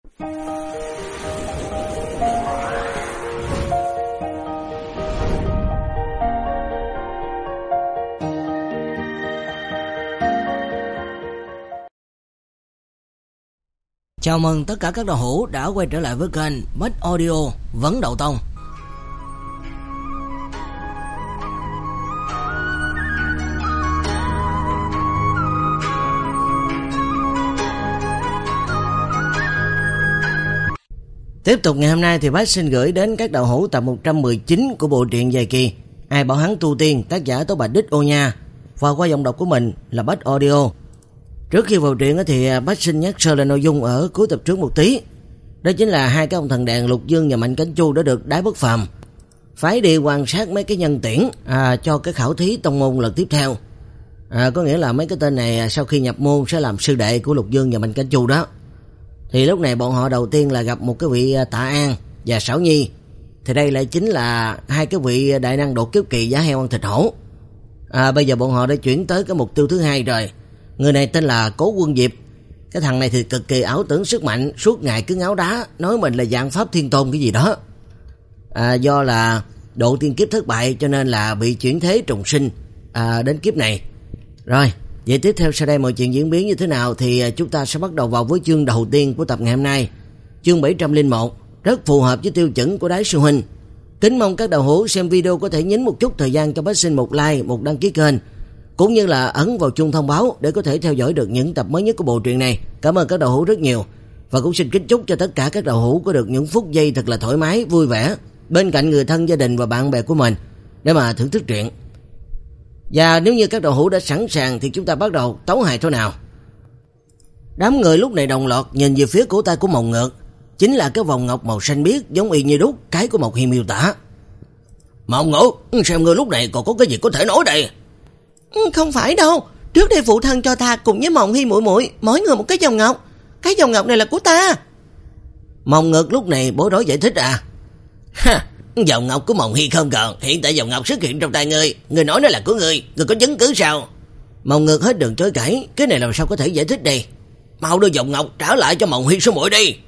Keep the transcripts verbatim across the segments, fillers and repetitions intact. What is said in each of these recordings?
Chào mừng tất cả các đạo hữu đã quay trở lại với kênh Bách Audio Vấn Đậu Tông. Tiếp tục ngày hôm nay thì Bách xin gửi đến các đạo hữu tập một trăm mười chín của bộ truyện dài kỳ Ai Bảo Hắn Tu Tiên, tác giả Tố Bạch Đích Ô Nha, và qua giọng đọc của mình là Bách Audio. Trước khi vào truyện thì Bách xin nhắc sơ lên nội dung ở cuối tập trước một tí. Đó chính là hai cái ông thần đèn Lục Dương và Mạnh Cánh Chu đã được Đái Bất Phàm phái đi quan sát mấy cái nhân tuyển à, cho cái khảo thí tông môn lần tiếp theo. À, có nghĩa là mấy cái tên này sau khi nhập môn sẽ làm sư đệ của Lục Dương và Mạnh Cánh Chu đó. Thì lúc này bọn họ đầu tiên là gặp một cái vị Tạ An và Sảo Nhi. Thì đây lại chính là hai cái vị đại năng đột kiếp kỳ giá heo ăn thịt hổ. À, bây giờ bọn họ đã chuyển tới cái mục tiêu thứ hai rồi. Người này tên là Cố Quân Diệp. Cái thằng này thì cực kỳ ảo tưởng sức mạnh, suốt ngày cứ ngáo đá, nói mình là dạng pháp thiên tôn cái gì đó. À, do là độ tiên kiếp thất bại cho nên là bị chuyển thế trùng sinh à, đến kiếp này. Rồi, vậy tiếp theo sau đây mọi chuyện diễn biến như thế nào thì chúng ta sẽ bắt đầu vào với chương đầu tiên của tập ngày hôm nay. Chương bảy trăm lẻ một, rất phù hợp với tiêu chuẩn của Đái sư huynh. Kính mong các đạo hữu xem video có thể nhấn một chút thời gian cho Bách xin một like, một đăng ký kênh, cũng như là ấn vào chuông thông báo để có thể theo dõi được những tập mới nhất của bộ truyện này. Cảm ơn các đạo hữu rất nhiều. Và cũng xin kính chúc cho tất cả các đạo hữu có được những phút giây thật là thoải mái, vui vẻ bên cạnh người thân, gia đình và bạn bè của mình để mà thưởng thức truyện. Và nếu như các đạo hữu đã sẵn sàng thì chúng ta bắt đầu tấu hài thôi nào. Đám người lúc này đồng loạt nhìn về phía cổ tay của Mộng Ngược, chính là cái vòng ngọc màu xanh biếc giống y như đúc cái của Mộc Hi miêu tả. Mộng Ngược, xem ngươi lúc này còn có cái gì có thể nói đây? Không phải đâu, trước đây phụ thân cho ta cùng với Mộng Hi muội muội mỗi người một cái vòng ngọc. Cái vòng ngọc này là của ta. Mộng Ngược lúc này bối rối giải thích à. Ha, vòng ngọc của Mộng Hi không còn, hiện tại vòng ngọc xuất hiện trong tay ngươi, ngươi nói nó là của ngươi, ngươi có chứng cứ sao? Mộng Ngược hết đường chối cãi, cái này làm sao có thể giải thích đây? Mau đưa vòng ngọc trả lại cho Mộng Hi số muội đi.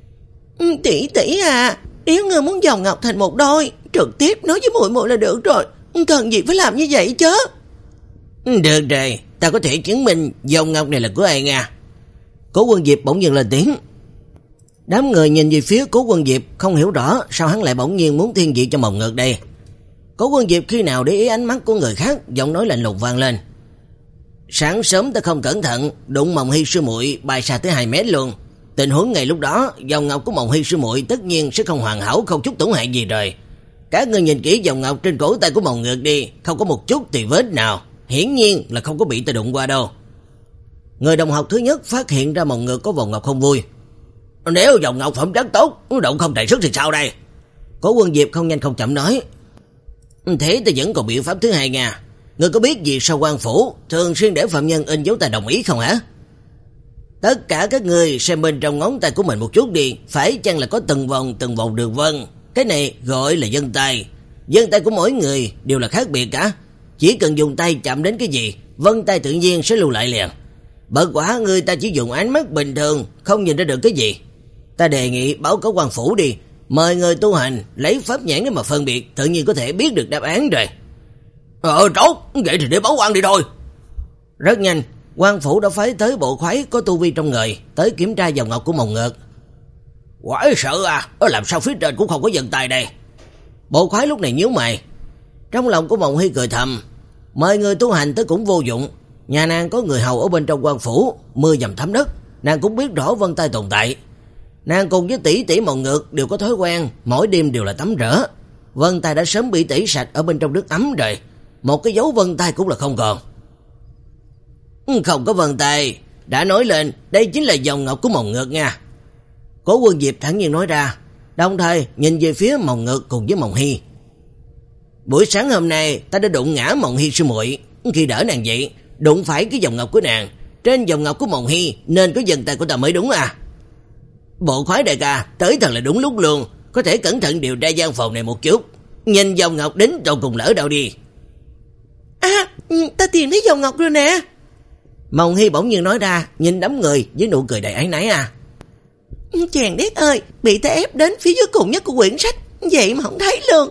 Tỷ tỷ à, nếu ngươi muốn vòng ngọc thành một đôi, trực tiếp nói với muội muội là được rồi, cần gì phải làm như vậy chứ? Được rồi, ta có thể chứng minh vòng ngọc này là của ai nha. Cố Quân Diệp bỗng nhiên lên tiếng. Đám người nhìn về phía Cố Quân Diệp không hiểu rõ sao hắn lại bỗng nhiên muốn thiên vị cho Mộng Ngược đây. Cố Quân Diệp khi nào để ý ánh mắt của người khác, giọng nói lạnh lùng vang lên. Sáng sớm ta không cẩn thận đụng Mộng Hi sư muội bay xa tới hai mét luôn. Tình huống ngày lúc đó, vòng ngọc của Mộng Hi sư muội tất nhiên sẽ không hoàn hảo, không chút tổn hại gì rồi. Các ngươi nhìn kỹ vòng ngọc trên cổ tay của Mộng Ngược đi, không có một chút tì vết nào, hiển nhiên là không có bị ta đụng qua đâu. Người đồng học thứ nhất phát hiện ra Mộng Ngược có vòng ngọc không vui. Nếu vòng ngọc phẩm chất tốt, động không tài sức thì sao đây? Cố Quân Diệp không nhanh không chậm nói. Thế ta vẫn còn biện pháp thứ hai nha. Ngươi có biết gì sao quan phủ thường xuyên để phạm nhân in dấu tay đồng ý không hả? Tất cả các người xem bên trong ngón tay của mình một chút đi, phải chăng là có từng vòng từng vòng đường vân. Cái này gọi là vân tay. Vân tay của mỗi người đều là khác biệt cả. Chỉ cần dùng tay chạm đến cái gì, vân tay tự nhiên sẽ lưu lại liền. Bất quả người ta chỉ dùng ánh mắt bình thường, không nhìn ra được cái gì. Ta đề nghị báo cáo quan phủ đi, mời người tu hành lấy pháp nhãn để mà phân biệt, tự nhiên có thể biết được đáp án rồi. Ờ tốt, vậy thì để báo quan đi thôi. Rất nhanh, quan phủ đã phái tới bộ khoái có tu vi trong người tới kiểm tra vòng ngọc của Mộng Ngược. Quái sợ à, làm sao phía trên cũng không có vân tay đây? Bộ khoái lúc này nhíu mày. Trong lòng của Mộng Hi cười thầm, mời người tu hành tới cũng vô dụng. Nhà nàng có người hầu ở bên trong quan phủ, mưa dầm thấm đất, nàng cũng biết rõ vân tay tồn tại. Nàng cùng với tỷ tỷ Mộng Ngược đều có thói quen mỗi đêm đều là tắm rửa. Vân tay đã sớm bị tẩy sạch ở bên trong nước ấm rồi, một cái dấu vân tay cũng là không còn. Không có vân tay, đã nói lên đây chính là vòng ngọc của Mộng Ngược nha. Cố Quân Diệp thẳng nhiên nói ra, đồng thời nhìn về phía Mộng Ngược cùng với Mộng Hi. Buổi sáng hôm nay ta đã đụng ngã Mộng Hi sư muội, khi đỡ nàng dậy đụng phải cái vòng ngọc của nàng, trên vòng ngọc của Mộng Hi nên có vân tay của ta mới đúng à. Bộ khoái đại ca tới thật là đúng lúc luôn, có thể cẩn thận điều tra gian phòng này một chút, nhìn vòng ngọc đến đâu cùng lỡ đâu đi. À, ta tìm thấy vòng ngọc rồi nè. Mộng Hi bỗng nhiên nói ra, nhìn đám người với nụ cười đầy áy náy à. Chàng đét ơi, bị ta ép đến phía dưới cùng nhất của quyển sách, vậy mà không thấy luôn.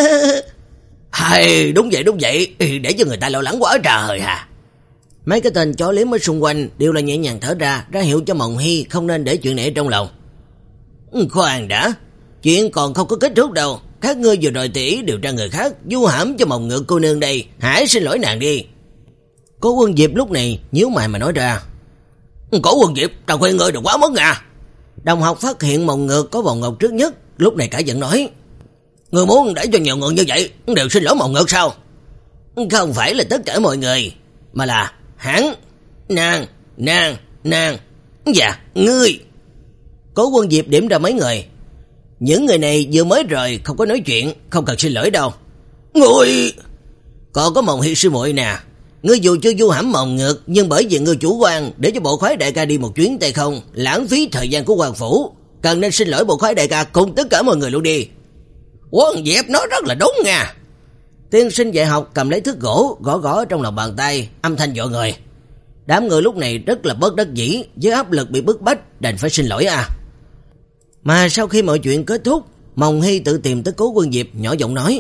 Hay, đúng vậy đúng vậy, để cho người ta lo lắng quá trời hả. Mấy cái tên chó liếm ở xung quanh đều là nhẹ nhàng thở ra, ra hiệu cho Mộng Hy không nên để chuyện này trong lòng. Khoan đã, chuyện còn không có kết thúc đâu. Các ngươi vừa rồi tỉ điều tra người khác, du hãm cho Mộng Ngược cô nương đây, hãy xin lỗi nàng đi. Cố Quân Diệp lúc này nhíu mày mà nói ra. Cố Quân Diệp, tao khuyên ngươi đừng quá mất à. Đồng học phát hiện Mộng Ngược có vòng ngọc trước nhất, lúc này cả giận nói. Ngươi muốn để cho nhiều người như vậy đều xin lỗi Mộng Ngược sao? Không phải là tất cả mọi người, mà là hắn, nàng, nàng, nàng, dạ, ngươi. Cố Quân Diệp điểm ra mấy người. Những người này vừa mới rời, không có nói chuyện, không cần xin lỗi đâu. Ngươi! Còn có Mộng Hy sư muội nè. Ngươi dù chưa du hãm Mộng Ngược, nhưng bởi vì ngươi chủ quan để cho bộ khoái đại ca đi một chuyến tay không, lãng phí thời gian của hoàng phủ, cần nên xin lỗi bộ khoái đại ca cùng tất cả mọi người luôn đi. Quân Diệp nói rất là đúng nha. Tiên sinh dạy học cầm lấy thước gỗ, gõ gõ trong lòng bàn tay, âm thanh dọa người. Đám người lúc này rất là bất đắc dĩ, với áp lực bị bức bách, đành phải xin lỗi à. Mà sau khi mọi chuyện kết thúc, Mộng Hy tự tìm tới Cố Quân Diệp, nhỏ giọng nói.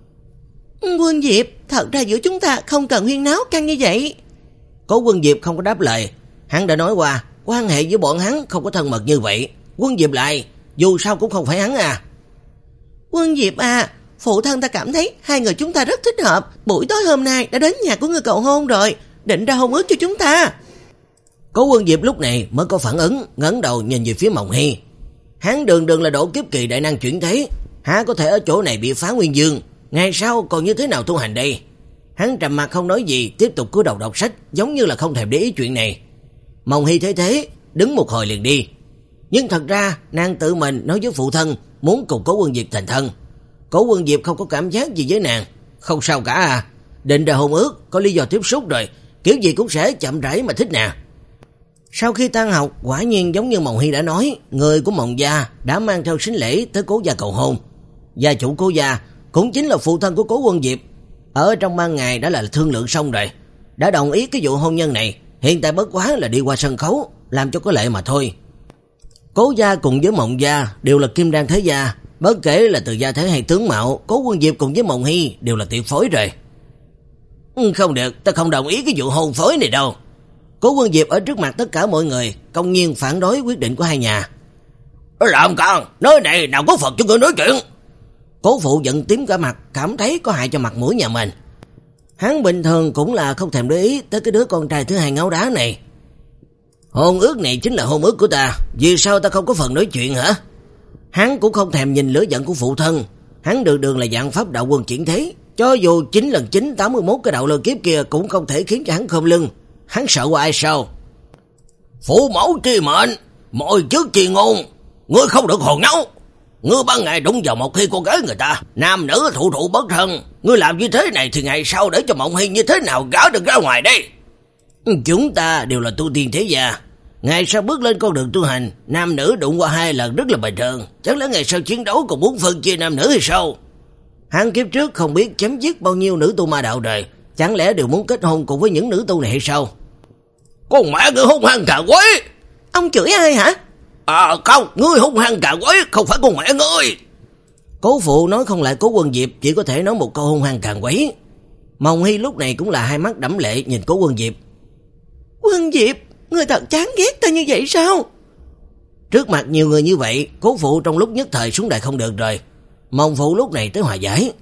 Quân Diệp, thật ra giữa chúng ta không cần huyên náo căng như vậy. Cố Quân Diệp không có đáp lời. Hắn đã nói qua, quan hệ với bọn hắn không có thân mật như vậy. Quân Diệp lại, dù sao cũng không phải hắn à. Quân Diệp à, phụ thân ta cảm thấy hai người chúng ta rất thích hợp. Buổi tối hôm nay đã đến nhà của người cầu hôn rồi, định ra hôn ước cho chúng ta. Cố Quân Diệp lúc này mới có phản ứng, ngẩng đầu nhìn về phía Mộng Hy. Hắn đường đường là độ kiếp kỳ đại năng chuyển thế, há có thể ở chỗ này bị phá nguyên dương, ngày sau còn như thế nào tu hành đây? Hắn trầm mặt không nói gì, tiếp tục cúi đầu đọc sách, giống như là không thèm để ý chuyện này. Mộng Hy thấy thế, đứng một hồi liền đi. Nhưng thật ra nàng tự mình nói với phụ thân muốn cùng Cố Quân Diệp thành thân. Cố Quân Diệp không có cảm giác gì với nàng, không sao cả à, định ra hôn ước, có lý do tiếp xúc rồi, kiểu gì cũng sẽ chậm rãi mà thích nè. Sau khi tan học, quả nhiên giống như Mộng Hy đã nói, người của Mộng gia đã mang theo sính lễ tới Cố gia cầu hôn. Gia chủ Cố gia cũng chính là phụ thân của Cố Quân Diệp, ở trong ban ngày đã là thương lượng xong rồi, đã đồng ý cái vụ hôn nhân này, hiện tại bất quá là đi qua sân khấu làm cho có lệ mà thôi. Cố gia cùng với Mộng gia đều là kim đan thế gia, bất kể là từ gia thế hay tướng mạo, Cố Quân Diệp cùng với Mộng Hy đều là tuyệt phối rồi. Không được, ta không đồng ý cái vụ hôn phối này đâu. Cố Quân Diệp ở trước mặt tất cả mọi người công nhiên phản đối quyết định của hai nhà. Làm con, nơi này nào có Phật cho người nói chuyện. Cố phụ giận tím cả mặt, cảm thấy có hại cho mặt mũi nhà mình. Hắn bình thường cũng là không thèm để ý tới cái đứa con trai thứ hai ngáo đá này. Hôn ước này chính là hôn ước của ta, vì sao ta không có phần nói chuyện hả? Hắn cũng không thèm nhìn lửa giận của phụ thân. Hắn đường đường là dạng pháp đạo quân chuyển thế, cho dù chín lần chín tám mươi mốt cái đạo lơ kiếp kia cũng không thể khiến cho hắn khom lưng. Hắn sợ qua ai sao? Phụ mẫu chi mệnh, mọi trước chi ngôn, ngươi không được hồ nháo. Ngươi ban ngày đụng vào một khi cô gái người ta, nam nữ thụ thụ bất thân, ngươi làm như thế này thì ngày sau để cho Mộng Hy như thế nào gả được ra ngoài đây? Chúng ta đều là tu tiên thế gia, ngày sau bước lên con đường tu hành, nam nữ đụng qua hai lần rất là bình thường, chẳng lẽ ngày sau chiến đấu còn muốn phân chia nam nữ hay sao? Hắn kiếp trước không biết chém giết bao nhiêu nữ tu ma đạo đời, chẳng lẽ đều muốn kết hôn cùng với những nữ tu này hay sao? Con mẹ ngươi hung hăng cả quấy! Ông chửi ai hả? À không, ngươi hung hăng cả quấy, không phải con mẹ ngươi. Cố phụ nói không lại Cố Quân Diệp, chỉ có thể nói một câu hung hăng càng quấy. Mộng Hy lúc này cũng là hai mắt đẫm lệ nhìn Cố Quân Diệp. Quân Diệp, ngươi thật chán ghét ta như vậy sao? Trước mặt nhiều người như vậy, Cố phụ trong lúc nhất thời xuống đài không được rồi. Mộng phụ lúc này tới hòa giải.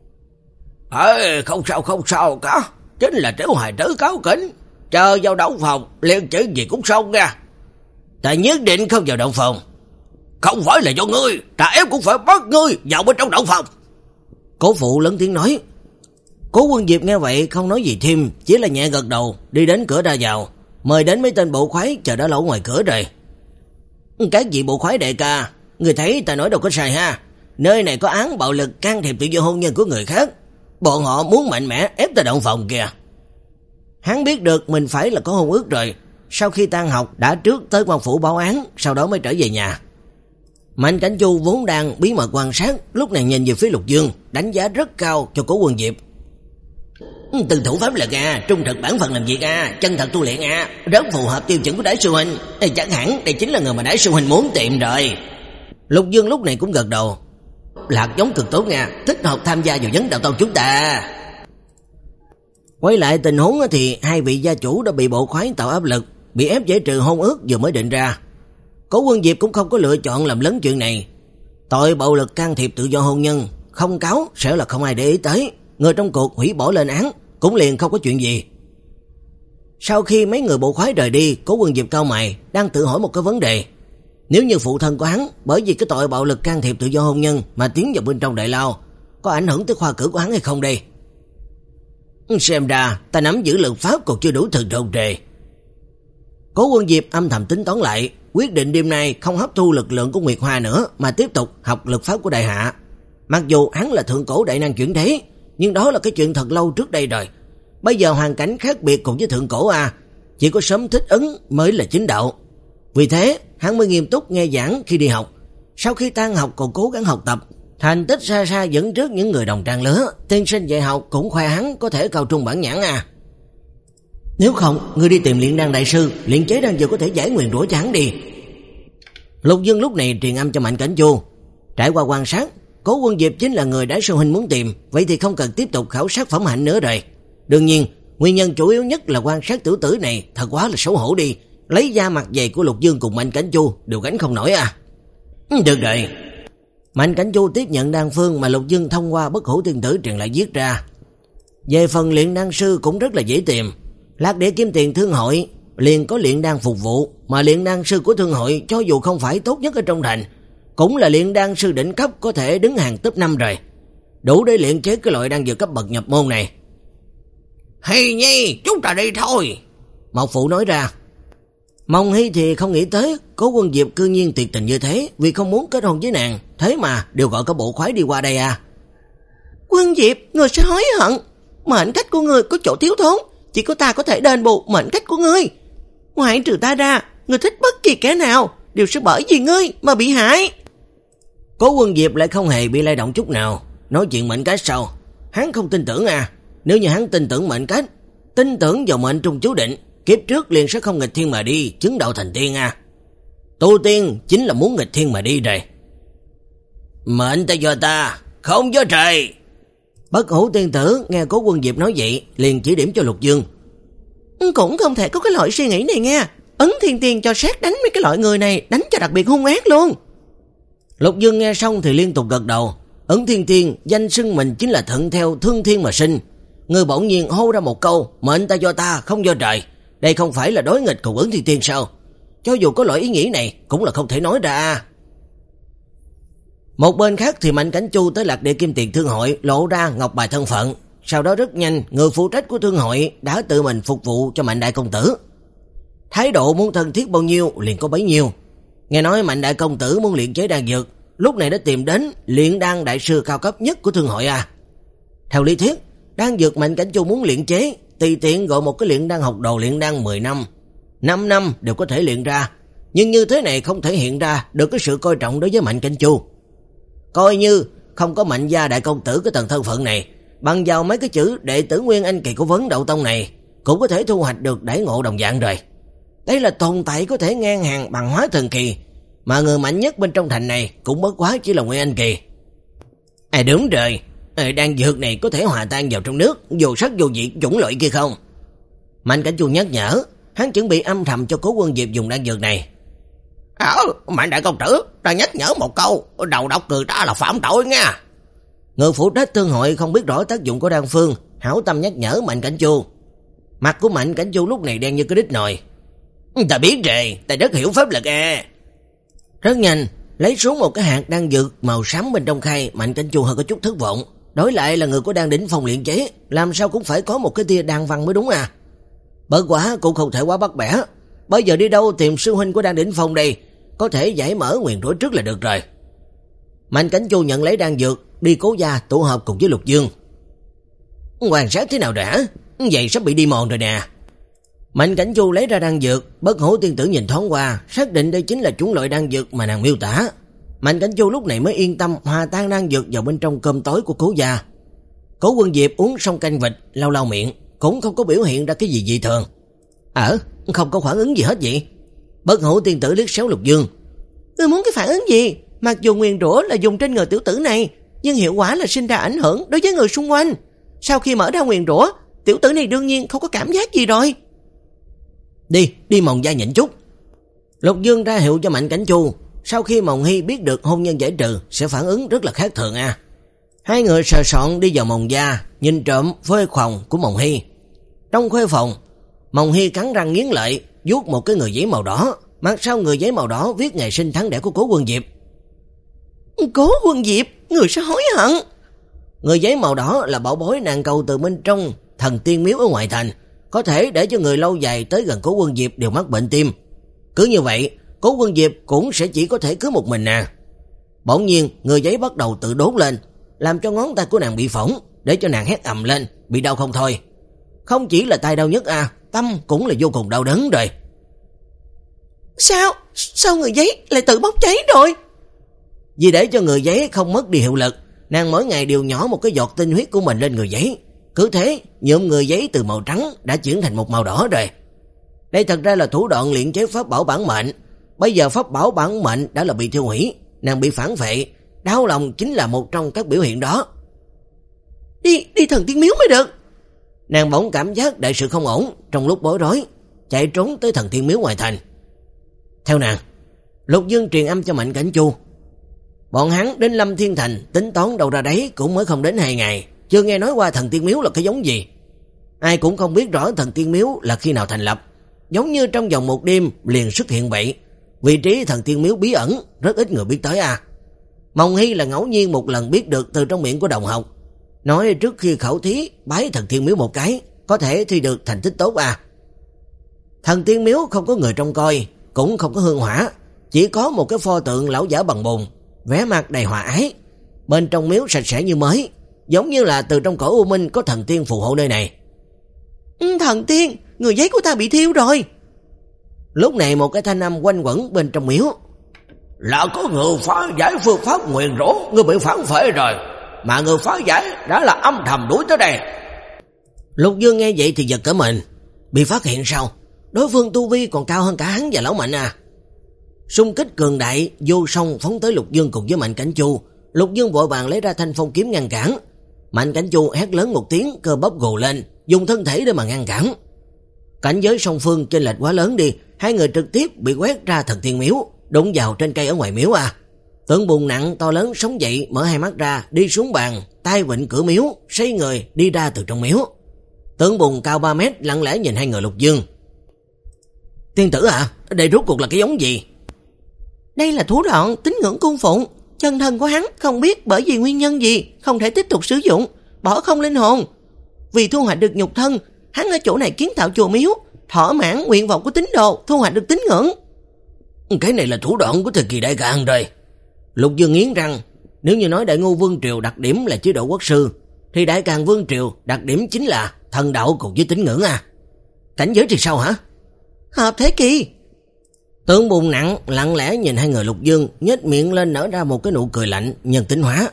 Ê, không sao không sao cả, chính là Tiểu hài tử cáo kính, chờ vào động phòng liền chuyện gì cũng xong ra. Ta nhất định không vào động phòng. Không phải là do ngươi, ta ép cũng phải bắt ngươi vào bên trong động phòng. Cố phụ lớn tiếng nói. Cố Quân Diệp nghe vậy không nói gì thêm, chỉ là nhẹ gật đầu, đi đến cửa ra vào, mời đến mấy tên bộ khoái chờ đã lâu ngoài cửa rồi. Các vị bộ khoái đại ca, người thấy ta nói đâu có sai ha, nơi này có án bạo lực can thiệp tự do hôn nhân của người khác, bọn họ muốn mạnh mẽ ép ta động phòng kìa. Hắn biết được mình phải là có hôn ước rồi, sau khi tan học đã trước tới quan phủ báo án, sau đó mới trở về nhà. Mạnh Cảnh Chu vốn đang bí mật quan sát, lúc này nhìn về phía Lục Dương, đánh giá rất cao cho Cố Quân Diệp. Từ thủ pháp lực à, trung thực bản phận làm việc à, chân thật tu luyện à, rất phù hợp tiêu chuẩn của Đại sư huynh. Chắc hẳn đây chính là người mà Đại sư huynh muốn tìm rồi. Lục Dương lúc này cũng gật đầu. Lạc giống cực tốt nha, thích hợp tham gia vào vấn đạo tông chúng ta. Quay lại tình huống thì hai vị gia chủ đã bị bộ khoái tạo áp lực, bị ép giải trừ hôn ước vừa mới định ra. Cố Quân Diệp cũng không có lựa chọn làm lớn chuyện này. Tội bạo lực can thiệp tự do hôn nhân, không cáo sẽ là không ai để ý tới, người trong cuộc hủy bỏ lên án cũng liền không có chuyện gì. Sau khi mấy người bộ khoái rời đi, Cố Quân Diệp cau mày, đang tự hỏi một cái vấn đề. Nếu như phụ thân của hắn bởi vì cái tội bạo lực can thiệp tự do hôn nhân mà tiến vào bên trong đại lao, có ảnh hưởng tới khoa cử của hắn hay không đây? Xem ra ta nắm giữ lực pháp còn chưa đủ thực tròn trề. Cố Quân Diệp âm thầm tính toán lại, quyết định đêm nay không hấp thu lực lượng của Nguyệt Hoa nữa mà tiếp tục học lực pháp của đại hạ. Mặc dù hắn là thượng cổ đại năng chuyển thế, nhưng đó là cái chuyện thật lâu trước đây rồi. Bây giờ hoàn cảnh khác biệt cùng với thượng cổ à, chỉ có sớm thích ứng mới là chính đạo. Vì thế, hắn mới nghiêm túc nghe giảng khi đi học. Sau khi tan học còn cố gắng học tập, thành tích xa xa dẫn trước những người đồng trang lứa. Tiên sinh dạy học cũng khoe hắn có thể cao trung bản nhãn à. Nếu không, ngươi đi tìm luyện đan đại sư, luyện chế đan dược có thể giải nguyền rủa cho hắn đi. Lục Dương lúc này truyền âm cho Mạnh Cảnh Chu. Trải qua quan sát, Cố Quân Diệp chính là người Đại sư huynh muốn tìm, vậy thì không cần tiếp tục khảo sát phẩm hạnh nữa rồi. Đương nhiên, nguyên nhân chủ yếu nhất là quan sát tiểu tử này thật quá là xấu hổ đi, lấy da mặt dày của Lục Dương cùng Mạnh Cảnh Chu đều gánh không nổi à. Được rồi. Mạnh Cảnh Chu tiếp nhận đan phương mà Lục Dương thông qua Bất Hủ Tiên Tử truyền lại viết ra. Về phần luyện đan sư cũng rất là dễ tìm. Lạc Địa Kim Tiền Thương hội liền có luyện đan phục vụ, mà luyện đan sư của thương hội cho dù không phải tốt nhất ở trong thành, cũng là luyện đan sư đỉnh cấp có thể đứng hàng top năm rồi, đủ để luyện chế cái loại đan dược cấp bậc nhập môn này. Hy Nhi, chúng ta đi thôi, Mộc Phụ nói ra. Mông Hy thì không nghĩ tới Cố Quân Diệp cư nhiên tuyệt tình như thế, vì không muốn kết hôn với nàng, thế mà đều gọi cả bộ khoái đi qua đây à. Quân Diệp, người sẽ hối hận, mệnh cách của người có chỗ thiếu thốn, chỉ có ta có thể đền bù mệnh cách của ngươi. Ngoại trừ ta ra, ngươi thích bất kỳ kẻ nào đều sẽ bởi vì ngươi mà bị hại. Cố Quân Diệp lại không hề bị lay động chút nào. Nói chuyện mệnh cách sao? Hắn không tin tưởng à? Nếu như hắn tin tưởng mệnh cách, tin tưởng vào mệnh trung chú định, kiếp trước liền sẽ không nghịch thiên mà đi, chứng đạo thành tiên à. Tu tiên chính là muốn nghịch thiên mà đi rồi. Mệnh ta do ta, không do trời. Bất Hủ Tiên Tử nghe Cố Quân Diệp nói vậy, liền chỉ điểm cho Lục Dương. Cũng không thể có cái loại suy nghĩ này nghe. Ấn Thiên Tiên cho sát đánh mấy cái loại người này, đánh cho đặc biệt hung ác luôn. Lục Dương nghe xong thì liên tục gật đầu. Ấn Thiên Tiên danh xưng mình chính là thuận theo thương thiên mà sinh. Người bỗng nhiên hô ra một câu mệnh ta do ta, không do trời. Đây không phải là đối nghịch cùng Ấn Thiên Tiên sao? Cho dù có loại ý nghĩ này cũng là không thể nói ra. Một bên khác thì Mạnh Cảnh Chu tới Lạc Địa Kim Tiền Thương hội lộ ra ngọc bài thân phận. Sau đó rất nhanh, người phụ trách của thương hội đã tự mình phục vụ cho Mạnh Đại Công Tử. Thái độ muốn thân thiết bao nhiêu liền có bấy nhiêu. Nghe nói Mạnh Đại Công Tử muốn luyện chế đan dược, lúc này đã tìm đến luyện đan đại sư cao cấp nhất của thương hội à. Theo lý thuyết, đan dược Mạnh Cảnh Chu muốn luyện chế, tùy tiện gọi một cái luyện đan học đồ luyện đan mười năm, năm năm đều có thể luyện ra. Nhưng như thế này không thể hiện ra được cái sự coi trọng đối với Mạnh Cảnh Chu. Coi như không có Mạnh gia đại công tử cái tầng thân phận này, bằng vào mấy cái chữ đệ tử Nguyên Anh kỳ của Vấn Đạo Tông này cũng có thể thu hoạch được đãi ngộ đồng dạng rồi. Đây là tồn tại có thể ngang hàng bằng hóa thần kỳ, mà người mạnh nhất bên trong thành này cũng bất quá chỉ là Nguyên Anh kỳ. À đúng rồi, đan dược này có thể hòa tan vào trong nước, vô sắc vô vị chủng loại kia không? Mạnh Cảnh Chu nhắc nhở, hắn chuẩn bị âm thầm cho Cố Quân Diệp dùng đan dược này. Ờ, Mạnh đại công tử, ta nhắc nhở một câu, đầu độc người ta là phạm tội nha. Người phụ trách thương hội không biết rõ tác dụng của đan phương, hảo tâm nhắc nhở Mạnh Cảnh Chu. Mặt của Mạnh Cảnh Chu lúc này đen như cái đít nồi. Ta biết rồi, ta rất hiểu pháp lực à. Rất nhanh, lấy xuống một cái hạt đan dược màu xám bên trong khay, Mạnh Cảnh Chu hơi có chút thất vọng. Đối lại là người của đan đỉnh phong luyện chế, làm sao cũng phải có một cái tia đan văn mới đúng à. Bất quá cũng không thể quá bắt bẻ. Bây giờ đi đâu tìm sư huynh của đan đỉnh phong đây, có thể giải mở nguyền rủa trước là được rồi. Mạnh Cảnh Chu nhận lấy đan dược, đi Cố gia tụ họp cùng với Lục Dương. Quan sát thế nào rồi hả? Vậy sắp bị đi mòn rồi nè. Mạnh Cảnh Chu lấy ra đan dược, Bất Hủ Tiên Tử nhìn thoáng qua, xác định đây chính là chủng loại đan dược mà nàng miêu tả. Mạnh Cảnh Chu lúc này mới yên tâm hòa tan đan dược vào bên trong cơm tối của Cố gia. Cố Quân Diệp uống xong canh vịt, lau lau miệng, cũng không có biểu hiện ra cái gì dị thường. Ờ, không có phản ứng gì hết vậy. Bất Hủ tiên tử liếc xéo Lục Dương. Ngươi muốn cái phản ứng gì? Mặc dù nguyền rủa là dùng trên người tiểu tử này, nhưng hiệu quả là sinh ra ảnh hưởng đối với người xung quanh. Sau khi mở ra nguyền rủa, tiểu tử này đương nhiên không có cảm giác gì rồi. Đi, đi Mộng gia nhịn chút. Lục Dương ra hiệu cho Mạnh Cảnh Chu. Sau khi Mộng Hy biết được hôn nhân giải trừ sẽ phản ứng rất là khác thường à. Hai người sờ soạn đi vào Mộng gia, nhìn trộm khuê phòng của Mộng Hy. Trong khuê phòng, Mộng Hy cắn răng nghiến lợi, vuốt một cái người giấy màu đỏ. Mặt sau người giấy màu đỏ viết ngày sinh tháng đẻ của Cố Quân Diệp. Cố Quân Diệp, người sẽ hối hận. Người giấy màu đỏ là bảo bối nàng cầu từ bên trong Thần Tiên Miếu ở ngoại thành, có thể để cho người lâu dài tới gần Cố Quân Diệp đều mắc bệnh tim. Cứ như vậy, Cố Quân Diệp cũng sẽ chỉ có thể cưới một mình nàng. Bỗng nhiên, người giấy bắt đầu tự đốt lên, làm cho ngón tay của nàng bị phỏng, để cho nàng hét ầm lên, bị đau không thôi. Không chỉ là tay đau nhất à, tâm cũng là vô cùng đau đớn rồi. Sao? Sao người giấy lại tự bốc cháy rồi? Vì để cho người giấy không mất đi hiệu lực, nàng mỗi ngày đều nhỏ một cái giọt tinh huyết của mình lên người giấy. Cứ thế, nhuộm người giấy từ màu trắng đã chuyển thành một màu đỏ rồi. Đây thật ra là thủ đoạn luyện chế pháp bảo bản mệnh. Bây giờ pháp bảo bản mệnh đã là bị tiêu hủy, nàng bị phản phệ, đau lòng chính là một trong các biểu hiện đó. Đi, đi Thần Tiên Miếu mới được. Nàng bỗng cảm giác đại sự không ổn, trong lúc bối rối, chạy trốn tới Thần Tiên Miếu ngoài thành. Theo nàng, Lục Dương truyền âm cho Mạnh Cảnh Chu. Bọn hắn đến Lâm Thiên Thành tính toán đâu ra đấy cũng mới không đến hai ngày, chưa nghe nói qua Thần Tiên Miếu là cái giống gì. Ai cũng không biết rõ Thần Tiên Miếu là khi nào thành lập, giống như trong vòng một đêm liền xuất hiện vậy. Vị trí Thần Tiên Miếu bí ẩn, rất ít người biết tới à. Mộng Hy là ngẫu nhiên một lần biết được từ trong miệng của đồng học, nói trước khi khảo thí bái Thần Tiên Miếu một cái, có thể thi được thành tích tốt à. Thần Tiên Miếu không có người trông coi, cũng không có hương hỏa, chỉ có một cái pho tượng lão giả bằng bùn, vẻ mặt đầy hòa ái. Bên trong miếu sạch sẽ như mới, giống như là từ trong cõi U Minh có thần tiên phù hộ nơi này. Thần tiên, người giấy của ta bị thiêu rồi. Lúc này một cái thanh âm quanh quẩn bên trong miếu. Là có người phá giải phương pháp nguyền rủa, người bị phản phệ rồi, mà người phá giải đã là âm thầm đuổi tới đây. Lục Dương nghe vậy thì giật cả mình. Bị phát hiện sao? Đối phương tu vi còn cao hơn cả hắn và lão Mạnh à. Xung kích cường đại vô song phóng tới Lục Dương cùng với Mạnh Cảnh Chu. Lục Dương vội vàng lấy ra thanh phong kiếm ngăn cản. Mạnh Cảnh Chu hét lớn một tiếng, cơ bắp gù lên, dùng thân thể để mà ngăn cản. Cảnh giới song phương chênh lệch quá lớn đi, hai người trực tiếp bị quét ra Thần Tiên Miếu, đụng vào trên cây ở ngoài miếu à. Tượng bùn nặng to lớn sống dậy, mở hai mắt ra, đi xuống bàn, tay vịnh cửa miếu, xoay người đi ra từ trong miếu. Tượng bùn cao ba mét lặng lẽ nhìn hai người Lục Dương. Tiên tử à, đây rốt cuộc là cái giống gì? Đây là thủ đoạn tín ngưỡng cung phụng. Chân thân của hắn không biết bởi vì nguyên nhân gì không thể tiếp tục sử dụng, bỏ không linh hồn. Vì thu hoạch được nhục thân, hắn ở chỗ này kiến tạo chùa miếu, thỏa mãn nguyện vọng của tín đồ, thu hoạch được tín ngưỡng. Cái này là thủ đoạn của thời kỳ Đại Càn rồi. Lục Dương nghiến răng, nếu như nói Đại Ngô Vương Triều đặc điểm là chế độ quốc sư, thì Đại Càn Vương Triều đặc điểm chính là thần đạo cùng với tín ngưỡng à. Cảnh giới thì sao hả? Hợp thế kỳ. Tượng bùn nặng lặng lẽ nhìn hai người Lục Dương, nhếch miệng lên nở ra một cái nụ cười lạnh nhân tính hóa.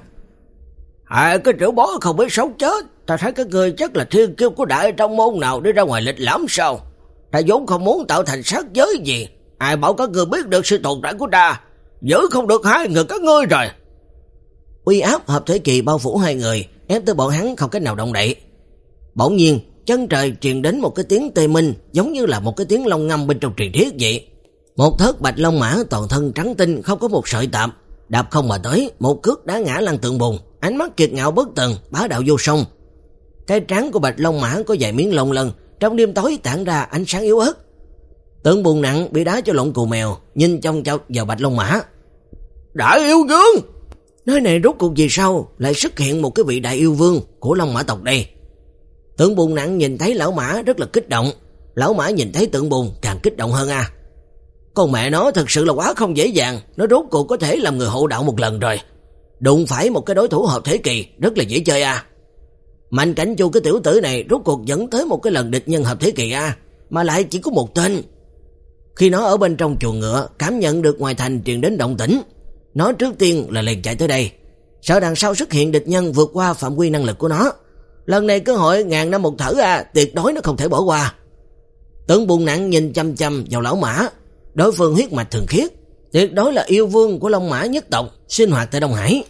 À, cái tiểu bối không biết sống chết, ta thấy các người chắc là thiên kiêu của đại trong môn nào đi ra ngoài lịch lãm sao? Ta vốn không muốn tạo thành sát giới gì, ai bảo các người biết được sự tồn tại của ta, giữ không được hai người các ngươi rồi. Uy áp hợp thế kỳ bao phủ hai người, ép tới bọn hắn không cách nào động đậy. Bỗng nhiên chân trời truyền đến một cái tiếng tê minh, giống như là một cái tiếng long ngâm bên trong truyền thuyết vậy. Một thớt bạch long mã toàn thân trắng tinh, không có một sợi tạp, đạp không mà tới, một cước đá ngã lăn tượng bùn, ánh mắt kiệt ngạo bất tần, bá đạo vô song. Cái trán của bạch long mã có vài miếng lông lân, trong đêm tối tản ra ánh sáng yếu ớt. Tượng bùn nặng bị đá cho lộn cù mèo, nhìn chông chọc vào bạch long mã. Đại yêu vương! Nơi này rốt cuộc gì sao lại xuất hiện một cái vị đại yêu vương của long mã tộc đây? Tượng bùn nặng nhìn thấy lão mã rất là kích động, lão mã nhìn thấy tượng bùn càng kích động hơn à. Con mẹ nó thật sự là quá không dễ dàng, nó rốt cuộc có thể làm người hộ đạo một lần rồi. Đụng phải một cái đối thủ hợp thế kỳ, rất là dễ chơi à. Mạnh Cảnh Chu cái tiểu tử này rốt cuộc dẫn tới một cái lần địch nhân hợp thế kỳ à, mà lại chỉ có một tên. Khi nó ở bên trong chuồng ngựa, cảm nhận được ngoài thành truyền đến động tĩnh, nó trước tiên là liền chạy tới đây, sợ đằng sau xuất hiện địch nhân vượt qua phạm vi năng lực của nó. lần này cơ hội ngàn năm một thở à, tuyệt đối nó không thể bỏ qua. Tưởng Bùn Nặng nhìn chăm chăm vào lão mã, đối phương huyết mạch thuần khiết, tuyệt đối là yêu vương của Long Mã nhất tộc, sinh hoạt tại Đông Hải.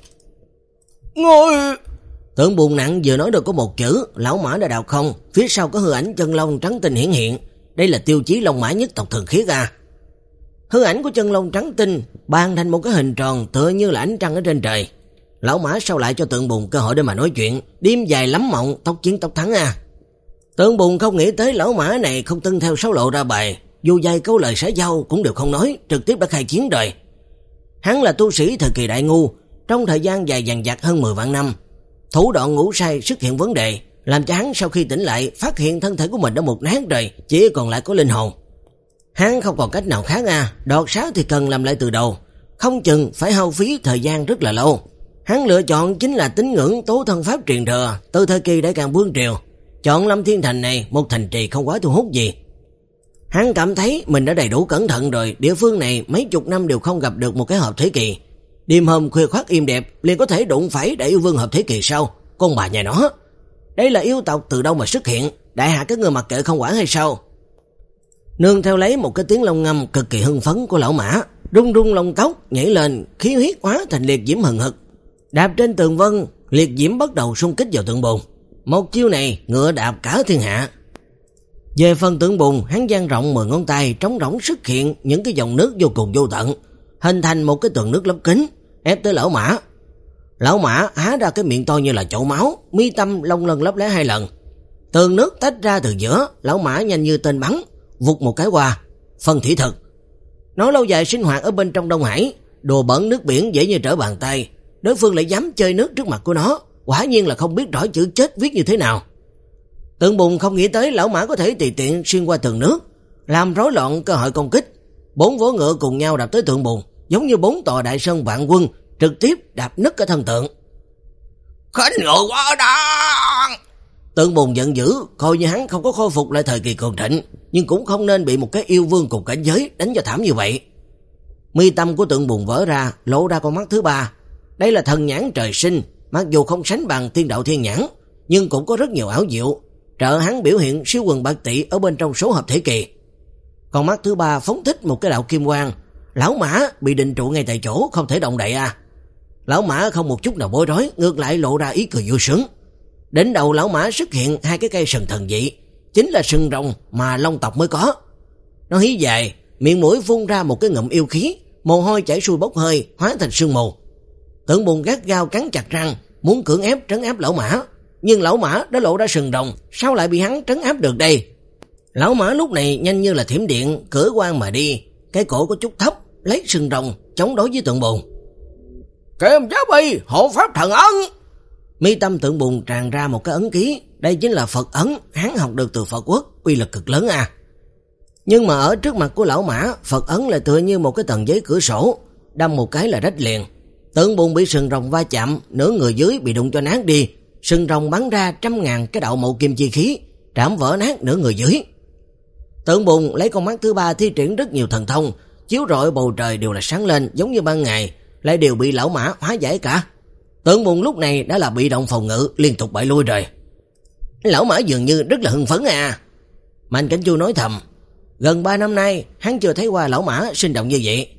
Ngươi... Tưởng Bùn Nặng vừa nói được có một chữ, lão mã đã đào không, phía sau có hư ảnh chân long trắng tinh hiển hiện, đây là tiêu chí Long Mã nhất tộc thuần khiết à. Hư ảnh của chân long trắng tinh ban thành một cái hình tròn tựa như là ánh trăng ở trên trời. Lão mã sao lại cho Tượng Bùn cơ hội để mà nói chuyện, đêm dài lắm mộng, tóc chiến tóc thắng à. Tượng Bùn không nghĩ tới lão mã này không tuân theo sáu lộ ra bài, dù dài câu lời xã giao cũng đều không nói, trực tiếp đã khai chiến rồi. Hắn là tu sĩ thời kỳ đại ngu, trong thời gian dài dằng dặc hơn mười vạn năm, thủ đoạn ngủ say xuất hiện vấn đề, làm cho hắn sau khi tỉnh lại phát hiện thân thể của mình đã mục nát rồi, chỉ còn lại có linh hồn. Hắn không còn cách nào khác à, đoạt xá thì cần làm lại từ đầu, không chừng phải hao phí thời gian rất là lâu. Hắn lựa chọn chính là tín ngưỡng tố thân pháp truyền thừa từ thời kỳ Đại Càn Vương Triều, chọn Lâm Thiên Thành này một thành trì không quá thu hút gì. Hắn cảm thấy mình đã đầy đủ cẩn thận rồi, địa phương này mấy chục năm đều không gặp được một cái hợp thế kỳ. Đêm hôm khuya khoắt im đẹp liền có thể đụng phải đại yêu vương hợp thế kỳ sao? Con bà nhà nó. Đây là yêu tộc từ đâu mà xuất hiện? Đại hạ các người mặc kệ không quản hay sao? Nương theo lấy một cái tiếng long ngâm cực kỳ hưng phấn của lão mã, rung rung lông tóc nhảy lên, khí huyết hóa thành liệt diễm hừng hực. Đạp trên tường vân, liệt diễm bắt đầu xung kích vào Tượng Bùn. Một chiêu này ngựa đạp cả thiên hạ. Về phần Tượng Bùn, hắn dang rộng mười ngón tay, trống rỗng xuất hiện những cái dòng nước vô cùng vô tận, hình thành một cái tường nước lấp kính, ép tới lão mã. Lão mã há ra cái miệng to như là chậu máu, mi tâm long lân lấp lé hai lần. Tường nước tách ra từ giữa, lão mã nhanh như tên bắn, vụt một cái qua, phân thủy thực. Nói lâu dài sinh hoạt ở bên trong Đông Hải, đồ bẩn nước biển dễ như trở bàn tay, đối phương lại dám chơi nước trước mặt của nó, quả nhiên là không biết rõ chữ chết viết như thế nào. Tượng Bùn không nghĩ tới lão mã có thể tùy tiện xuyên qua tường nước, làm rối loạn cơ hội công kích. Bốn vó ngựa cùng nhau đạp tới Tượng Bùn, giống như bốn tòa đại sơn vạn quân, trực tiếp đạp nứt cả thân tượng. Khánh ngựa quá đáng! Tượng Bùn giận dữ, coi như hắn không có khôi phục lại thời kỳ cường thịnh, nhưng cũng không nên bị một cái yêu vương cùng cảnh giới đánh cho thảm như vậy. Mi tâm của Tượng Bùn vỡ ra, lộ ra con mắt thứ ba. Đây là thần nhãn trời sinh, mặc dù không sánh bằng tiên đạo thiên nhãn, nhưng cũng có rất nhiều ảo diệu, trợ hắn biểu hiện siêu quần bạc tỷ ở bên trong số hợp thể kỳ. Con mắt thứ ba phóng thích một cái đạo kim quang, lão mã bị định trụ ngay tại chỗ, không thể động đậy à. Lão mã không một chút nào bối rối, ngược lại lộ ra ý cười vui sướng. Đến đầu lão mã xuất hiện hai cái cây sừng thần dị, chính là sừng rồng mà long tộc mới có. Nó hí dài, miệng mũi phun ra một cái ngụm yêu khí, mồ hôi chảy xuôi bốc hơi, hóa thành sương mù. Tượng Bùn gắt gao cắn chặt răng, muốn cưỡng ép trấn áp lão mã, nhưng lão mã đã lộ ra sừng rồng, sao lại bị hắn trấn áp được đây? Lão mã lúc này nhanh như là thiểm điện, cửa quan mà đi, cái cổ có chút thấp, lấy sừng rồng chống đối với Tượng Bùn. Kiềm chế bi, hộ pháp thần ấn. Mi tâm Tượng Bùn tràn ra một cái ấn ký, đây chính là Phật ấn, hắn học được từ Phật quốc, uy lực cực lớn à. Nhưng mà ở trước mặt của lão mã, Phật ấn lại tựa như một cái tầng giấy cửa sổ, đâm một cái là rách liền. Tượng Bùn bị sừng rồng va chạm, nửa người dưới bị đụng cho nát đi, sừng rồng bắn ra trăm ngàn cái đạo mậu kim chi khí, trảm vỡ nát nửa người dưới. Tượng Bùn lấy con mắt thứ ba thi triển rất nhiều thần thông, chiếu rọi bầu trời đều là sáng lên giống như ban ngày, lại đều bị lão mã hóa giải cả. Tượng Bùn lúc này đã là bị động phòng ngự, liên tục bại lui rồi. Lão mã dường như rất là hưng phấn à. Mạnh Cảnh Chu nói thầm, gần ba năm nay hắn chưa thấy qua lão mã sinh động như vậy.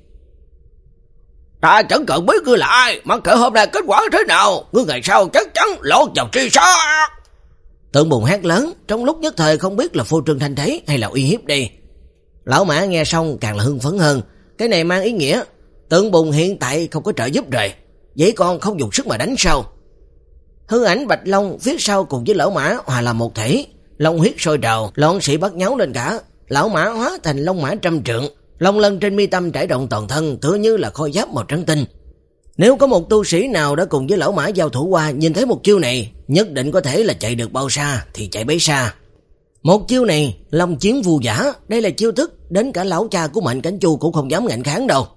Ta chẳng cần biết ngươi là ai, mặc kệ hôm nay kết quả thế nào, ngươi ngày sau chắc chắn lọt vào truy sát. Tượng Bùn hét lớn, trong lúc nhất thời không biết là phô trương thanh thế hay là uy hiếp đi. Lão mã nghe xong càng là hưng phấn hơn, cái này mang ý nghĩa Tượng Bùn hiện tại không có trợ giúp rồi, vậy còn không dùng sức mà đánh sao? Hư ảnh Bạch Long phía sau cùng với lão mã hòa làm một thể, long huyết sôi trào, loạn sĩ bắt nháo lên cả. Lão mã hóa thành long mã trăm trượng, long lân trên mi tâm trải rộng toàn thân, tựa như là khôi giáp màu trắng tinh. Nếu có một tu sĩ nào đã cùng với lão mã giao thủ qua, nhìn thấy một chiêu này, nhất định có thể là chạy được bao xa thì chạy bấy xa. Một chiêu này, long chiến vu giả, đây là chiêu thức đến cả lão cha của Mạnh Cảnh Chu cũng không dám ngạnh kháng đâu.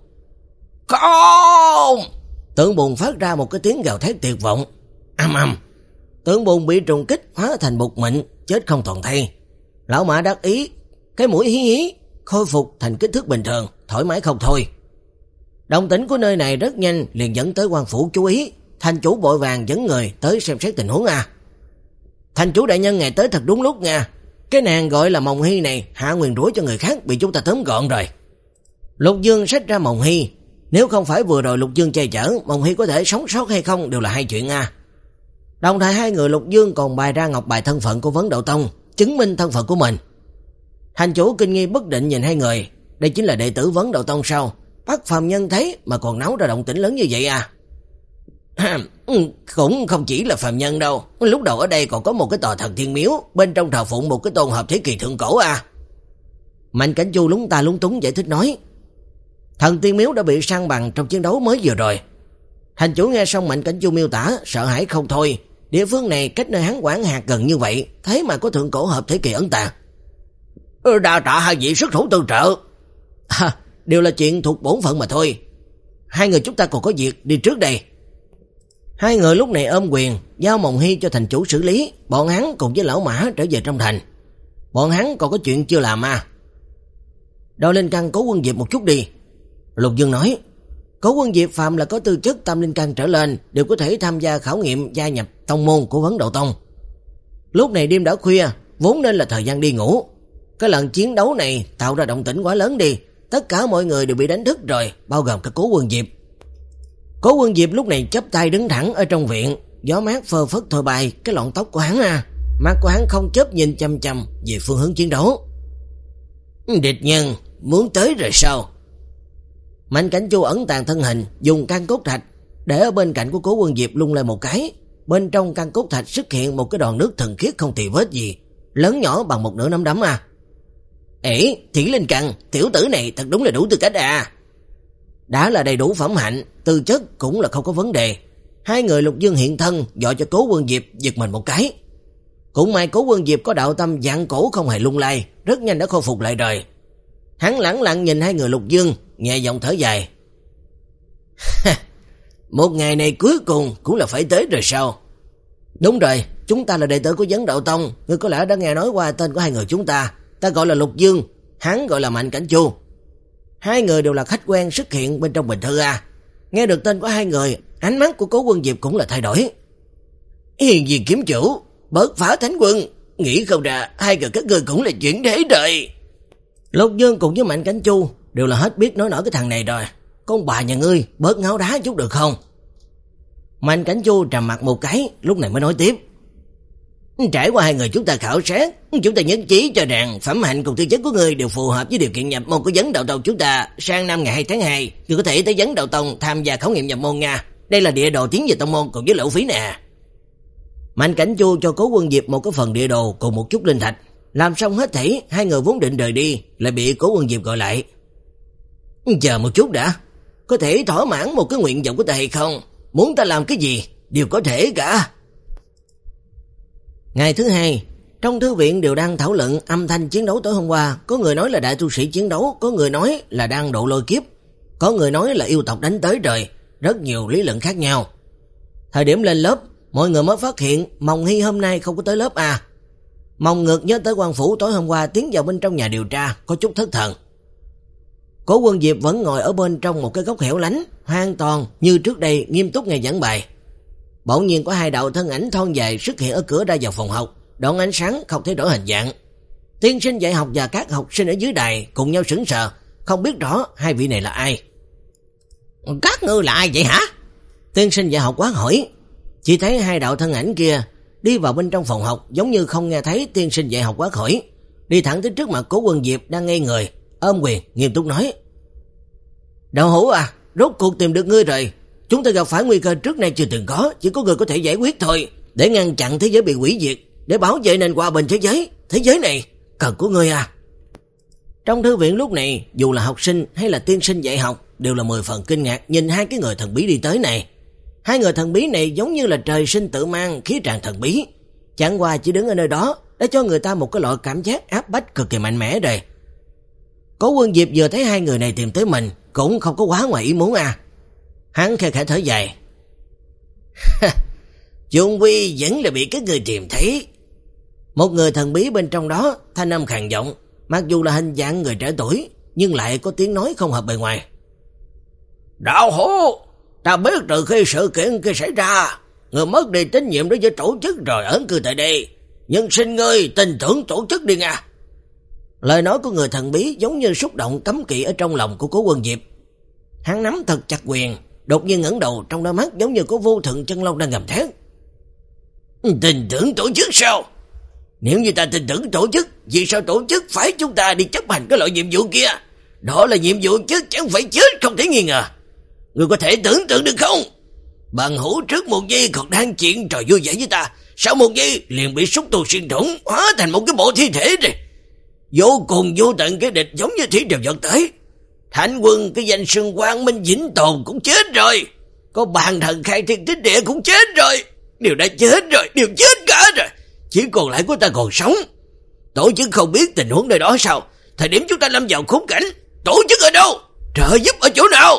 Không! Tượng Bùn phát ra một cái tiếng gào thét tuyệt vọng. Âm âm. Tượng Bùn bị trùng kích hóa thành bột mịn, chết không toàn thây. Lão mã đắc ý, cái mũi hí hí khôi phục thành kích thước bình thường, thoải mái không thôi. Động tĩnh của nơi này rất nhanh liền dẫn tới quan phủ chú ý, thành chủ vội vàng dẫn người tới xem xét tình huống a. Thành chủ đại nhân ngài tới thật đúng lúc nha. Cái nàng gọi là Mộng Hy này hạ nguyền rủa cho người khác bị chúng ta tóm gọn rồi. Lục Dương xách ra Mộng Hy. Nếu không phải vừa rồi Lục Dương che chở, Mộng Hy có thể sống sót hay không đều là hai chuyện à. Đồng thời hai người Lục Dương còn bày ra ngọc bài thân phận của Vấn Đạo Tông, chứng minh thân phận của mình. Thành chủ kinh nghi bất định nhìn hai người. Đây chính là đệ tử Vấn Đạo Tông sao? Bắt phàm nhân thấy mà còn náo ra động tĩnh lớn như vậy à? Cũng không chỉ là phàm nhân đâu. Lúc đầu ở đây còn có một cái tòa thần thiên miếu, bên trong thờ phụng một cái tôn hợp thế kỷ thượng cổ à. Mạnh Cảnh Chu lúng ta lúng túng giải thích nói. Thần thiên miếu đã bị san bằng trong chiến đấu mới vừa rồi. Thành chủ nghe xong Mạnh Cảnh Chu miêu tả, sợ hãi không thôi. Địa phương này cách nơi hắn quản hạt gần như vậy, thế mà có thượng cổ hợp thế kỷ ẩn tàng. Đa tạ hai vị xuất thủ tương trợ. À, đều là chuyện thuộc bổn phận mà thôi. Hai người chúng ta còn có việc, đi trước đây. Hai người lúc này ôm quyền, giao Mộng Hy cho thành chủ xử lý. Bọn hắn cùng với lão Mã trở về trong thành. Bọn hắn còn có chuyện chưa làm à. Đòi lên căn Cố Quân Diệp một chút đi. Lục Dương nói. Cố Quân Diệp phạm là có tư chất tam linh căn trở lên đều có thể tham gia khảo nghiệm gia nhập tông môn của Vấn Đạo Tông. Lúc này đêm đã khuya, vốn nên là thời gian đi ngủ. Cái lần chiến đấu này tạo ra động tĩnh quá lớn đi, tất cả mọi người đều bị đánh thức rồi, bao gồm cả Cố Quân Diệp. Cố Quân Diệp lúc này chắp tay đứng thẳng ở trong viện, gió mát phơ phất thổi bay cái lọn tóc của hắn à. Mắt của hắn không chớp nhìn chăm chăm về phương hướng chiến đấu. Địch nhân muốn tới rồi sao? Mạnh Cảnh Chu ẩn tàng thân hình, dùng căn cốt thạch để ở bên cạnh của Cố Quân Diệp lung lên một cái. Bên trong căn cốt thạch xuất hiện một cái đòn nước thần khiết không tì vết gì, lớn nhỏ bằng một nửa nắm đấm à. Ê, Thủy Linh Căn, tiểu tử này thật đúng là đủ tư cách à. Đã là đầy đủ phẩm hạnh, tư chất cũng là không có vấn đề. Hai người Lục Dương hiện thân, dọa cho Cố Quân Diệp giật mình một cái. Cũng may Cố Quân Diệp có đạo tâm dạng cổ không hề lung lay, rất nhanh đã khôi phục lại rồi. Hắn lẳng lặng nhìn hai người Lục Dương, nhẹ giọng thở dài. Một ngày này cuối cùng cũng là phải tới rồi sao? Đúng rồi, chúng ta là đệ tử của Vấn Đạo Tông, ngươi có lẽ đã nghe nói qua tên của hai người chúng ta. Ta gọi là Lục Dương, hắn gọi là Mạnh Cảnh Chu. Hai người đều là khách quen xuất hiện bên trong bình thư à. Nghe được tên của hai người, ánh mắt của Cố Quân Diệp cũng là thay đổi. Hiền gì kiếm chủ, bớt phá thánh quân, nghĩ không ra hai người các ngươi cũng là chuyển thế rồi. Lục Dương cùng với Mạnh Cảnh Chu đều là hết biết nói nổi cái thằng này rồi. Con bà nhà ngươi bớt ngáo đá chút được không? Mạnh Cảnh Chu trầm mặt một cái, lúc này mới nói tiếp. Trải qua hai người chúng ta khảo sát, chúng ta nhất trí cho rằng phẩm hạnh cùng tư chất của ngươi đều phù hợp với điều kiện nhập môn của Vấn Đạo Tông chúng ta. Sang năm ngày hai tháng hai, ngươi có thể tới Vấn Đạo Tông tham gia khảo nghiệm nhập môn nha. Đây là địa đồ tiến về tông môn cùng với lỗ phí nè. Mạnh Cảnh Chu cho Cố Quân Diệp một cái phần địa đồ cùng một chút linh thạch. Làm xong hết thảy, hai người vốn định rời đi, lại bị Cố Quân Diệp gọi lại. Chờ một chút đã, có thể thỏa mãn một cái nguyện vọng của ta hay không? Muốn ta làm cái gì, đều có thể cả. Ngày thứ hai, trong thư viện đều đang thảo luận âm thanh chiến đấu tối hôm qua. Có người nói là đại tu sĩ chiến đấu, có người nói là đang độ lôi kiếp, có người nói là yêu tộc đánh tới rồi, rất nhiều lý luận khác nhau. Thời điểm lên lớp, mọi người mới phát hiện Mộng Hy hôm nay không có tới lớp à. Mộng Ngược nhớ tới quan phủ tối hôm qua tiến vào bên trong nhà điều tra, có chút thất thần. Cố Quân Diệp vẫn ngồi ở bên trong một cái góc hẻo lánh, hoàn toàn như trước đây nghiêm túc nghe giảng bài. Bỗng nhiên có hai đạo thân ảnh thon dài xuất hiện ở cửa ra vào phòng học, đoạn ánh sáng không thấy rõ hình dạng. Tiên sinh dạy học và các học sinh ở dưới đài cùng nhau sững sờ, không biết rõ hai vị này là ai. Các ngươi là ai vậy hả? Tiên sinh dạy học quát hỏi. Chỉ thấy hai đạo thân ảnh kia đi vào bên trong phòng học, giống như không nghe thấy tiên sinh dạy học quát hỏi, đi thẳng tới trước mặt Cố Quân Diệp đang ngây người, ôm quyền nghiêm túc nói. Đậu Hữu à, rốt cuộc tìm được ngươi rồi. Chúng ta gặp phải nguy cơ trước nay chưa từng có, chỉ có người có thể giải quyết thôi, để ngăn chặn thế giới bị hủy diệt, để bảo vệ nền hòa bình thế giới. Thế giới này cần của ngươi à. Trong thư viện lúc này, dù là học sinh hay là tiên sinh dạy học đều là mười phần kinh ngạc nhìn hai cái người thần bí đi tới này. Hai người thần bí này giống như là trời sinh tự mang khí tràn thần bí, chẳng qua chỉ đứng ở nơi đó đã cho người ta một cái loại cảm giác áp bách cực kỳ mạnh mẽ rồi. Cố Quân Diệp vừa thấy hai người này tìm tới mình cũng không có quá ngoài ý muốn à. Hắn khe khẽ thở dài. Chung quy vẫn là bị các người tìm thấy. Một người thần bí bên trong đó thanh âm khàn giọng, mặc dù là hình dạng người trẻ tuổi nhưng lại có tiếng nói không hợp bề ngoài. Đạo Hữu, ta biết từ khi sự kiện kia xảy ra, người mất đi tín nhiệm đối với tổ chức rồi ẩn cư tại đây. nhân sinh ngươi tin tưởng tổ chức đi nha. Lời nói của người thần bí giống như xúc động cấm kỵ ở trong lòng của Cố Quân Diệp. Hắn nắm thật chặt quyền, đột nhiên ngẩng đầu, trong đôi mắt giống như có vô thượng chân long đang gầm thét. Tin tưởng tổ chức sao? Nếu như ta tin tưởng tổ chức, vì sao tổ chức phải chúng ta đi chấp hành cái loại nhiệm vụ kia? Đó là nhiệm vụ chứ chẳng phải chết không thể nghi ngờ. Ngươi có thể tưởng tượng được không? Bằng hữu trước một giây còn đang chuyện trò vui vẻ với ta, sau một giây liền bị xúc tu xuyên thủng, hóa thành một cái bộ thi thể rồi. Vô cùng vô tận cái địch giống như thủy triều vật tới. Thánh quân cái danh xưng Quang Minh Vĩnh Tồn cũng chết rồi. Có bàn thần khai thiên tích địa cũng chết rồi. Đều đã chết rồi, đều chết cả rồi. Chỉ còn lại của ta còn sống. Tổ chức không biết tình huống nơi đó sao? Thời điểm chúng ta lâm vào khốn cảnh, tổ chức ở đâu? Trợ giúp ở chỗ nào?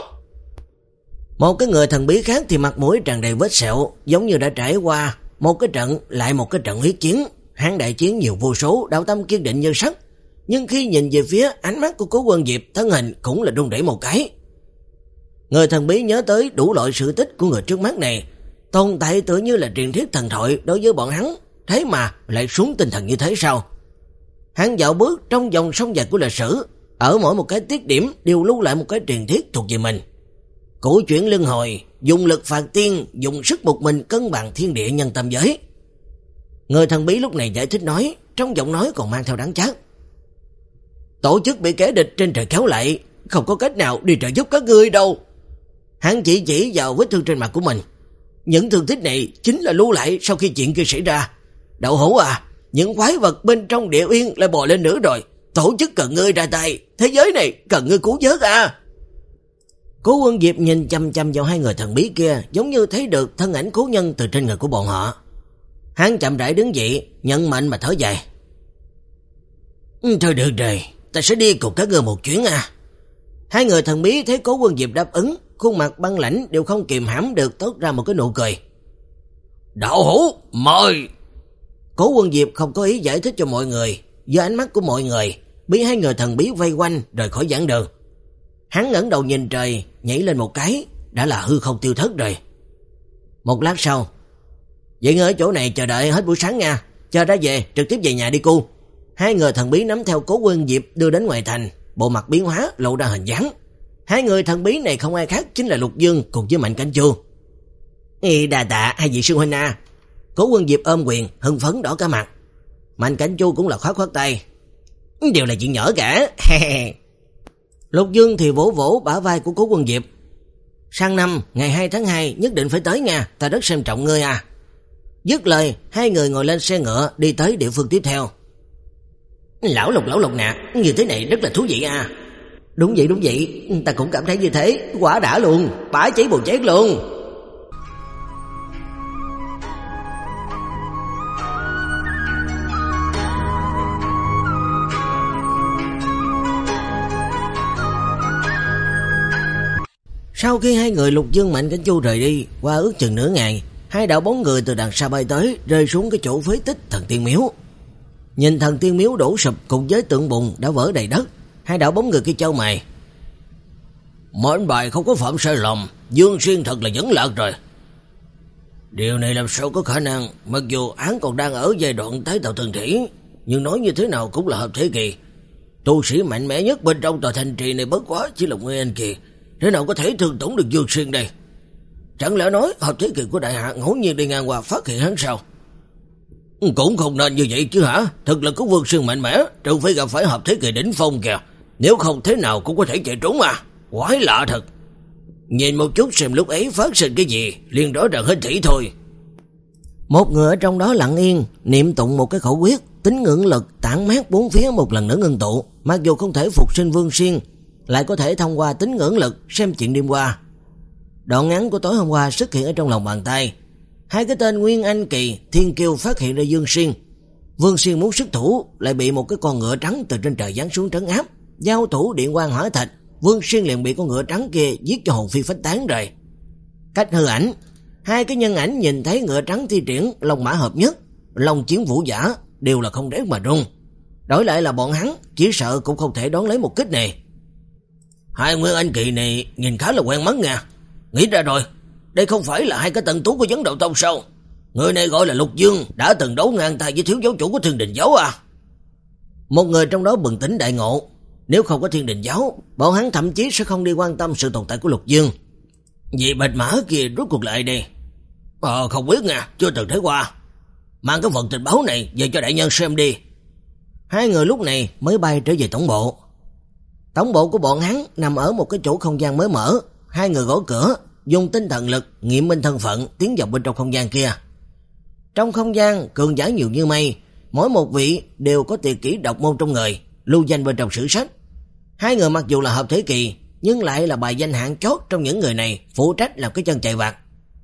Một cái người thần bí khác thì mặt mũi tràn đầy vết sẹo, giống như đã trải qua một cái trận lại một cái trận huyết chiến. Hắn đại chiến nhiều vô số, đạo tâm kiên định như sắt. Nhưng khi nhìn về phía ánh mắt của Cố Quân Diệp, thân hình cũng là run rẩy một cái. Người thần bí nhớ tới đủ loại sự tích của người trước mắt này, tồn tại tựa như là truyền thuyết thần thoại đối với bọn hắn, thế mà lại xuống tinh thần như thế sao? Hắn dạo bước trong dòng sông dài của lịch sử, ở mỗi một cái tiết điểm đều lưu lại một cái truyền thuyết thuộc về mình. Cổ chuyển luân hồi, dùng lực phạt tiên, dùng sức một mình cân bằng thiên địa nhân tâm giới. Người thần bí lúc này giải thích nói, trong giọng nói còn mang theo đắng chát. Tổ chức bị kẻ địch trên trời kéo lại, không có cách nào đi trợ giúp các ngươi đâu. Hắn chỉ chỉ vào vết thương trên mặt của mình. Những thương tích này chính là lưu lại sau khi chuyện kia xảy ra. Đậu hũ à, những quái vật bên trong địa uyên lại bò lên nữa rồi. Tổ chức cần ngươi ra tay, thế giới này cần ngươi cứu vớt à. Cố Quân Diệp nhìn chăm chăm vào hai người thần bí kia, giống như thấy được thân ảnh cố nhân từ trên người của bọn họ. Hắn chậm rãi đứng dậy, nhận mệnh mà thở dài. Thôi được rồi, ta sẽ đi cùng các ngươi một chuyến à. Hai người thần bí thấy Cố Quân Diệp đáp ứng, khuôn mặt băng lãnh đều không kìm hãm được tốt ra một cái nụ cười. Đạo hữu, mời. Cố Quân Diệp không có ý giải thích cho mọi người, do ánh mắt của mọi người bị hai người thần bí vây quanh rời khỏi giảng đường. Hắn ngẩng đầu nhìn trời, nhảy lên một cái, đã là hư không tiêu thất rồi. Một lát sau, vậy ngươi ở chỗ này chờ đợi hết buổi sáng nha, chờ ra về trực tiếp về nhà đi cu. Hai người thần bí nắm theo Cố Quân Diệp đưa đến ngoài thành, bộ mặt biến hóa lộ ra hình dáng. Hai người thần bí này không ai khác chính là Lục Dương cùng với Mạnh Cảnh Chu. Ê, đà tạ hai vị sư huynh à. Cố Quân Diệp ôm quyền, hưng phấn đỏ cả mặt. Mạnh Cảnh Chu cũng là khoát khoát tay. Đều là chuyện nhỏ cả. Lục Dương thì vỗ vỗ bả vai của Cố Quân Diệp. Sang năm ngày hai tháng hai nhất định phải tới nha, ta rất xem trọng ngươi à. Dứt lời, hai người ngồi lên xe ngựa đi tới địa phương tiếp theo. Lão Lục lão Lục nè, như thế này rất là thú vị à. Đúng vậy đúng vậy, ta cũng cảm thấy như thế, quả đã luôn, bả cháy bùn chét luôn. Sau khi hai người Lục Dương Mạnh Cảnh Chu rời đi, qua ước chừng nửa ngày, hai đạo bóng người từ đằng xa bay tới, rơi xuống cái chỗ phế tích thần tiên miếu. Nhìn thần tiên miếu đổ sụp cùng với tượng bùn đã vỡ đầy đất, hai đạo bóng người kia chau mày. Mệnh bài không có phạm sai lầm, Dương Xuyên thật là dẫn lạc rồi. Điều này làm sao có khả năng, mặc dù án còn đang ở giai đoạn tái tạo thần thể, nhưng nói như thế nào cũng là hợp thế kỳ. Tu sĩ mạnh mẽ nhất bên trong tòa thành trì này bất quá chỉ là Nguyên Anh kỳ, thế nào có thể thương tổn được Dương Xuyên đây? Chẳng lẽ nói hợp thế kỳ của đại hạ ngẫu nhiên đi ngang qua phát hiện hắn sao? Cũng không nên như vậy chứ hả? Thật là có Vương Xuyên mạnh mẽ, trừ phải gặp phải hợp thế kỳ đỉnh phong kìa, nếu không thế nào cũng có thể chạy trốn mà. Quái lạ thật. Nhìn một chút xem lúc ấy phát sinh cái gì, liền rõ ràng hết thảy thôi. Một người ở trong đó lặng yên niệm tụng một cái khẩu quyết, tín ngưỡng lực tản mát bốn phía một lần nữa ngưng tụ, mặc dù không thể phục sinh Vương Xuyên, lại có thể thông qua tín ngưỡng lực xem chuyện đêm qua. Đoạn ngắn của tối hôm qua xuất hiện ở trong lòng bàn tay. Hai cái tên Nguyên Anh kỳ, Thiên Kiêu phát hiện ra Dương Xuyên. Vương Xuyên muốn xuất thủ, lại bị một cái con ngựa trắng từ trên trời giáng xuống trấn áp. Giao thủ điện quang hỏa thạch, Vương Xuyên liền bị con ngựa trắng kia giết cho hồn phi phách tán rồi. Cách hư ảnh, hai cái nhân ảnh nhìn thấy ngựa trắng thi triển long mã hợp nhất, long chiến vũ giả, đều là không rét mà run. Đổi lại là bọn hắn, chỉ sợ cũng không thể đón lấy một kích này. Hai Nguyên Anh kỳ này nhìn khá là quen mắt nha. Nghĩ ra rồi, đây không phải là hai cái tần tú của Vấn Đạo Tông sao? Người này gọi là Lục Dương, đã từng đấu ngang tay với thiếu giáo chủ của Thiên Đình Giáo à? Một người trong đó bừng tỉnh đại ngộ. Nếu không có Thiên Đình Giáo, bọn hắn thậm chí sẽ không đi quan tâm sự tồn tại của Lục Dương. Vị bạch mã kia rốt cuộc lại đi? Ờ không biết nha, chưa từng thấy qua. Mang cái phần tình báo này về cho đại nhân xem đi. Hai người lúc này mới bay trở về tổng bộ. Tổng bộ của bọn hắn nằm ở một cái chỗ không gian mới mở. Hai người gõ cửa, dùng tinh thần lực nghiệm minh thân phận, tiến vào bên trong không gian kia. Trong không gian cường giả nhiều như mây, mỗi một vị đều có tuyệt kỹ độc môn trong người, lưu danh bên trong sử sách. Hai người mặc dù là hợp thế kỳ, nhưng lại là bài danh hạng chót trong những người này, phụ trách làm cái chân chạy vặt.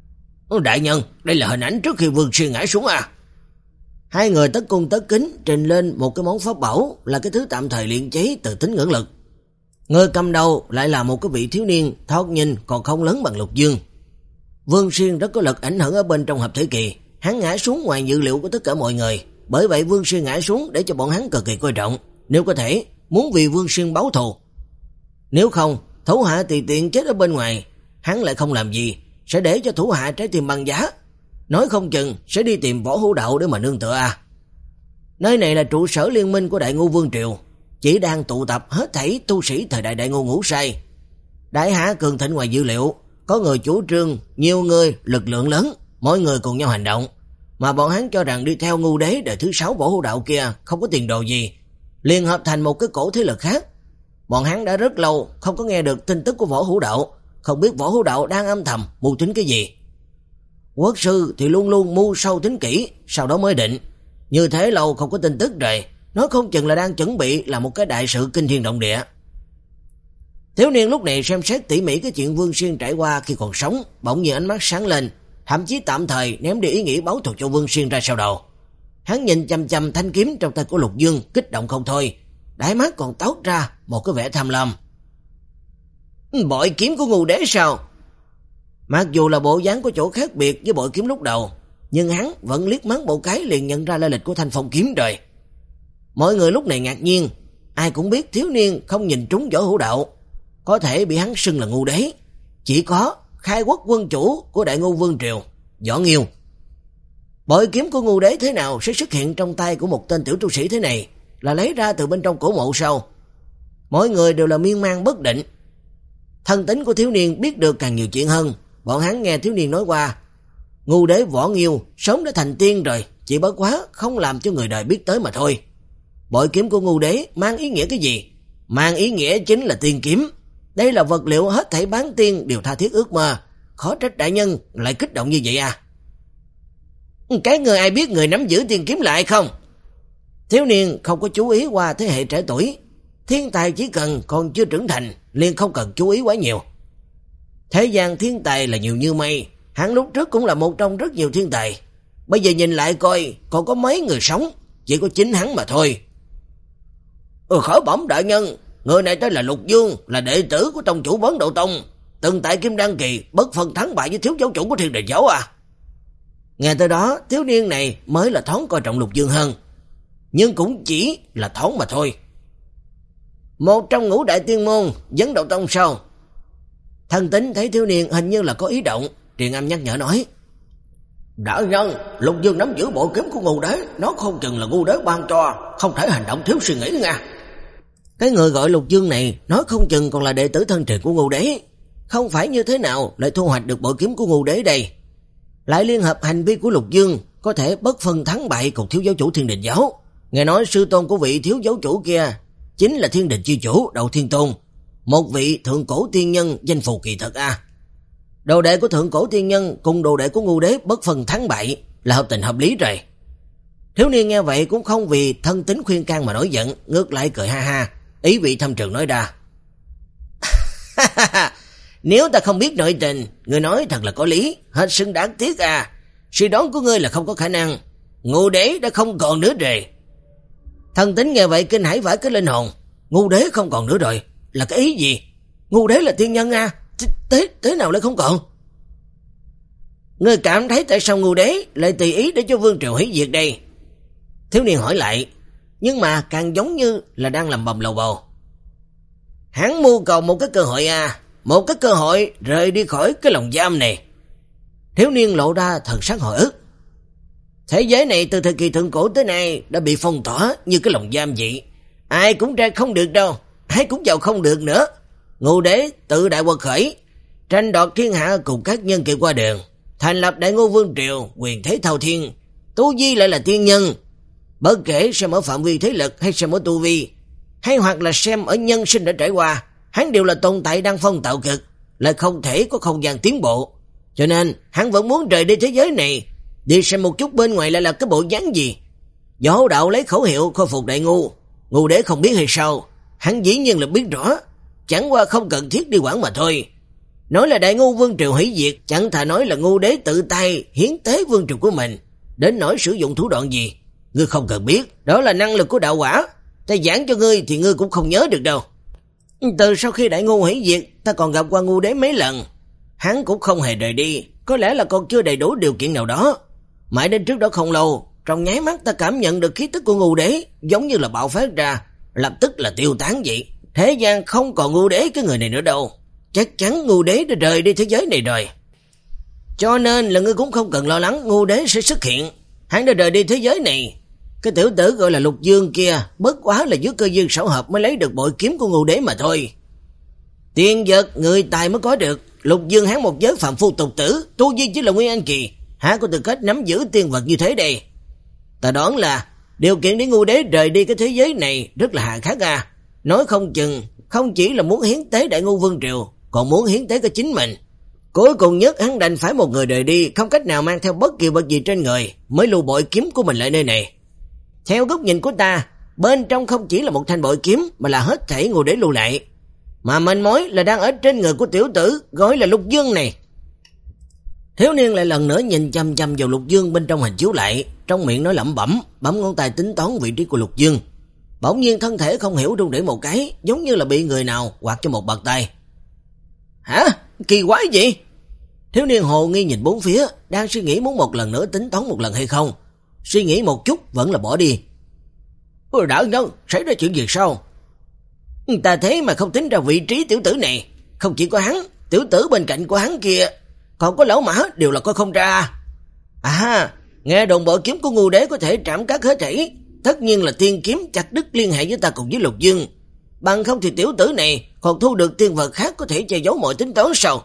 Đại nhân, đây là hình ảnh trước khi Vương Xuyên ngã xuống à? Hai người tất cung tất kính trình lên một cái món pháp bảo, là cái thứ tạm thời luyện chế từ tính ngưỡng lực. Người cầm đầu lại là một cái vị thiếu niên thoạt nhìn còn không lớn bằng Lục Dương. Vương Xuyên rất có lực ảnh hưởng ở bên trong hợp thể kỳ, hắn ngã xuống ngoài dự liệu của tất cả mọi người, bởi vậy Vương Xuyên ngã xuống để cho bọn hắn cực kỳ coi trọng, nếu có thể muốn vì Vương Xuyên báo thù. Nếu không, thủ hạ tùy tiện chết ở bên ngoài, hắn lại không làm gì, sẽ để cho thủ hạ trái tim băng giá, nói không chừng sẽ đi tìm Võ Hữu Đạo để mà nương tựa à. Nơi này là trụ sở liên minh của Đại Ngô Vương Triều, chỉ đang tụ tập hết thảy tu sĩ thời đại Đại Ngô ngũ sai. Đại hạ cường thịnh ngoài dữ liệu, có người chủ trương, nhiều người, lực lượng lớn, mọi người cùng nhau hành động, mà bọn hắn cho rằng đi theo Ngưu Đế đời thứ sáu Võ Hữu Đạo kia không có tiền đồ gì, liên hợp thành một cái cổ thế lực khác. Bọn hắn đã rất lâu không có nghe được tin tức của Võ Hữu Đạo, không biết Võ Hữu Đạo đang âm thầm mưu tính cái gì. Quốc sư thì luôn luôn mưu sâu tính kỹ, sau đó mới định. Như thế lâu không có tin tức rồi, nói không chừng là đang chuẩn bị là một cái đại sự kinh thiên động địa. Thiếu niên lúc này xem xét tỉ mỉ cái chuyện Vương Xuyên trải qua khi còn sống, bỗng nhiên ánh mắt sáng lên, thậm chí tạm thời ném đi ý nghĩ báo thù cho Vương Xuyên ra sau đầu. Hắn nhìn chằm chằm thanh kiếm trong tay của Lục Dương, kích động không thôi, đáy mắt còn toát ra một cái vẻ tham lam. Bội kiếm của Ngưu Đế sao? Mặc dù là bộ dáng có chỗ khác biệt với bội kiếm lúc đầu, nhưng hắn vẫn liếc mắt một cái liền nhận ra lai lịch của thanh phong kiếm rồi. Mọi người lúc này ngạc nhiên, ai cũng biết thiếu niên không nhìn trúng Võ Hữu Đạo, có thể bị hắn xưng là Ngưu Đế, chỉ có khai quốc quân chủ của Đại Ngô Vương Triều, Võ Nghiêu. Bội kiếm của Ngưu Đế thế nào sẽ xuất hiện trong tay của một tên tiểu tu sĩ thế này, là lấy ra từ bên trong cổ mộ sao? Mọi người đều là miên man bất định. Thân tính của thiếu niên biết được càng nhiều chuyện hơn, bọn hắn nghe thiếu niên nói qua, Ngưu Đế Võ Nghiêu sớm đã thành tiên rồi, chỉ bất quá không làm cho người đời biết tới mà thôi. Bội kiếm của Ngưu Đế mang ý nghĩa cái gì? Mang ý nghĩa chính là tiên kiếm. Đây là vật liệu hết thảy bán tiên đều tha thiết ước mơ, khó trách đại nhân lại kích động như vậy à? Cái người ai biết người nắm giữ tiên kiếm lại không? Thiếu niên không có chú ý qua thế hệ trẻ tuổi, thiên tài chỉ cần còn chưa trưởng thành liền không cần chú ý quá nhiều. Thế gian thiên tài là nhiều như mây, hắn lúc trước cũng là một trong rất nhiều thiên tài, bây giờ nhìn lại coi còn có mấy người sống, chỉ có chính hắn mà thôi. Ừ, khỏi bẩm đại nhân, người này tên là Lục Dương, là đệ tử của tông chủ Vấn Độ Tông, từng tại Kim Đan kỳ bất phân thắng bại với thiếu giáo chủ của Thiên Đình Giáo à. Nghe tới đó, thiếu niên này mới là thoáng coi trọng Lục Dương hơn, nhưng cũng chỉ là thoáng mà thôi. Một trong ngũ đại tiên môn, Vấn Độ Tông sao? Thần tính thấy thiếu niên hình như là có ý động, truyền âm nhắc nhở nói, đại nhân, Lục Dương nắm giữ bộ kiếm của Ngưu Đế, nó không chừng là Ngưu Đế ban cho, không thể hành động thiếu suy nghĩ nha. Cái người gọi Lục Dương này nói không chừng còn là đệ tử thân truyền của Ngưu Đế, không phải như thế nào lại thu hoạch được bộ kiếm của Ngưu Đế đây. Lại liên hợp hành vi của Lục Dương có thể bất phân thắng bại cùng thiếu giáo chủ Thiên Đình Giáo. Nghe nói sư tôn của vị thiếu giáo chủ kia chính là Thiên Đình chi chủ Đầu Thiên Tôn, một vị thượng cổ tiên nhân danh phù kỳ thật a. Đồ đệ của thượng cổ tiên nhân cùng đồ đệ của Ngưu Đế bất phân thắng bại là hợp tình hợp lý rồi. Thiếu niên nghe vậy cũng không vì thân tính khuyên can mà nổi giận, ngược lại cười ha ha, ý vị thâm trường nói ra. Nếu ta không biết nội tình, người nói thật là có lý, hết sức đáng tiếc à. Suy đoán của ngươi là không có khả năng, Ngưu Đế đã không còn nữa rồi. Thân tính nghe vậy kinh hãi vãi cái linh hồn. Ngưu Đế không còn nữa rồi, là cái ý gì? Ngưu Đế là tiên nhân à, thế, thế nào lại không còn? Ngươi cảm thấy tại sao Ngưu Đế lại tùy ý để cho Vương Triều hủy diệt đây? Thiếu niên hỏi lại, nhưng mà càng giống như là đang làm bầm lầu bầu. Hắn mưu cầu một cái cơ hội à, một cái cơ hội rời đi khỏi cái lồng giam này. Thiếu niên lộ ra thần sắc hồi ức. Thế giới này từ thời kỳ thượng cổ tới nay đã bị phong tỏa như cái lồng giam vậy. Ai cũng ra không được đâu, ai cũng vào không được nữa. Ngô đế tự đại quật khởi, tranh đoạt thiên hạ cùng các nhân kiệt qua đường, thành lập Đại Ngô Vương Triều, quyền thế thao thiên, tu vi lại là tiên nhân. Bất kể xem ở phạm vi thế lực hay xem ở tu vi, hay hoặc là xem ở nhân sinh đã trải qua, hắn đều là tồn tại đăng phong tạo cực, là không thể có không gian tiến bộ. Cho nên hắn vẫn muốn rời đi thế giới này, đi xem một chút bên ngoài lại là cái bộ dáng gì. Võ đạo lấy khẩu hiệu khôi phục Đại Ngô, Ngô đế không biết hay sao? Hắn dĩ nhiên là biết rõ, chẳng qua không cần thiết đi quản mà thôi. Nói là Đại Ngô Vương Triều hủy diệt, chẳng thà nói là Ngô đế tự tay hiến tế vương triều của mình. Đến nỗi sử dụng thủ đoạn gì, ngươi không cần biết, đó là năng lực của đạo quả. Ta giảng cho ngươi thì ngươi cũng không nhớ được đâu. Từ sau khi Đại Ngô hủy diệt, ta còn gặp qua Ngô đế mấy lần. Hắn cũng không hề rời đi, có lẽ là còn chưa đầy đủ điều kiện nào đó. Mãi đến trước đó không lâu, trong nháy mắt ta cảm nhận được khí tức của Ngô đế giống như là bạo phát ra, lập tức là tiêu tán vậy. Thế gian không còn Ngô đế cái người này nữa đâu. Chắc chắn Ngô đế đã rời đi thế giới này rồi. Cho nên là ngươi cũng không cần lo lắng Ngô đế sẽ xuất hiện. Hắn đã rời đi thế giới này. Cái tiểu tử gọi là Lục Dương kia bất quá là dưới cơ duyên xảo hợp mới lấy được bội kiếm của Ngô đế mà thôi. Tiền vật người tài mới có được. Lục Dương hắn một giới phạm phu tục tử, tu vi chỉ là Nguyên Anh kỳ, há có tư cách nắm giữ tiền vật như thế đây. Ta đoán là điều kiện để Ngô đế rời đi cái thế giới này rất là hà khắc à. Nói không chừng không chỉ là muốn hiến tế Đại Ngô Vương Triều, còn muốn hiến tế cả chính mình. Cuối cùng nhất hắn đành phải một người rời đi, không cách nào mang theo bất kỳ vật gì trên người, mới lưu bội kiếm của mình lại nơi này. Theo góc nhìn của ta, bên trong không chỉ là một thanh bội kiếm, mà là hết thảy Ngô đế lưu lại. Mà manh mối là đang ở trên người của tiểu tử gọi là Lục Dương này. Thiếu niên lại lần nữa nhìn chăm chăm vào Lục Dương bên trong hình chiếu lại, trong miệng nói lẩm bẩm, bấm ngón tay tính toán vị trí của Lục Dương. Bỗng nhiên thân thể không hiểu rung rẩy một cái, giống như là bị người nào quạt cho một bạt tay. Hả? Kỳ quái gì? Thiếu niên hồ nghi nhìn bốn phía, đang suy nghĩ muốn một lần nữa tính toán một lần hay không. Suy nghĩ một chút vẫn là bỏ đi. Ôi đạo nhân, xảy ra chuyện gì sao? Ta thế mà không tính ra vị trí tiểu tử này. Không chỉ có hắn, tiểu tử bên cạnh của hắn kia, còn có lão mã đều là coi không ra. À, nghe đồn bộ kiếm của Ngô đế có thể trảm cắt hết thảy, tất nhiên là tiên kiếm chặt đứt liên hệ với ta cùng với Lục Dương. Bằng không thì tiểu tử này còn thu được tiên vật khác có thể che giấu mọi tính toán sao?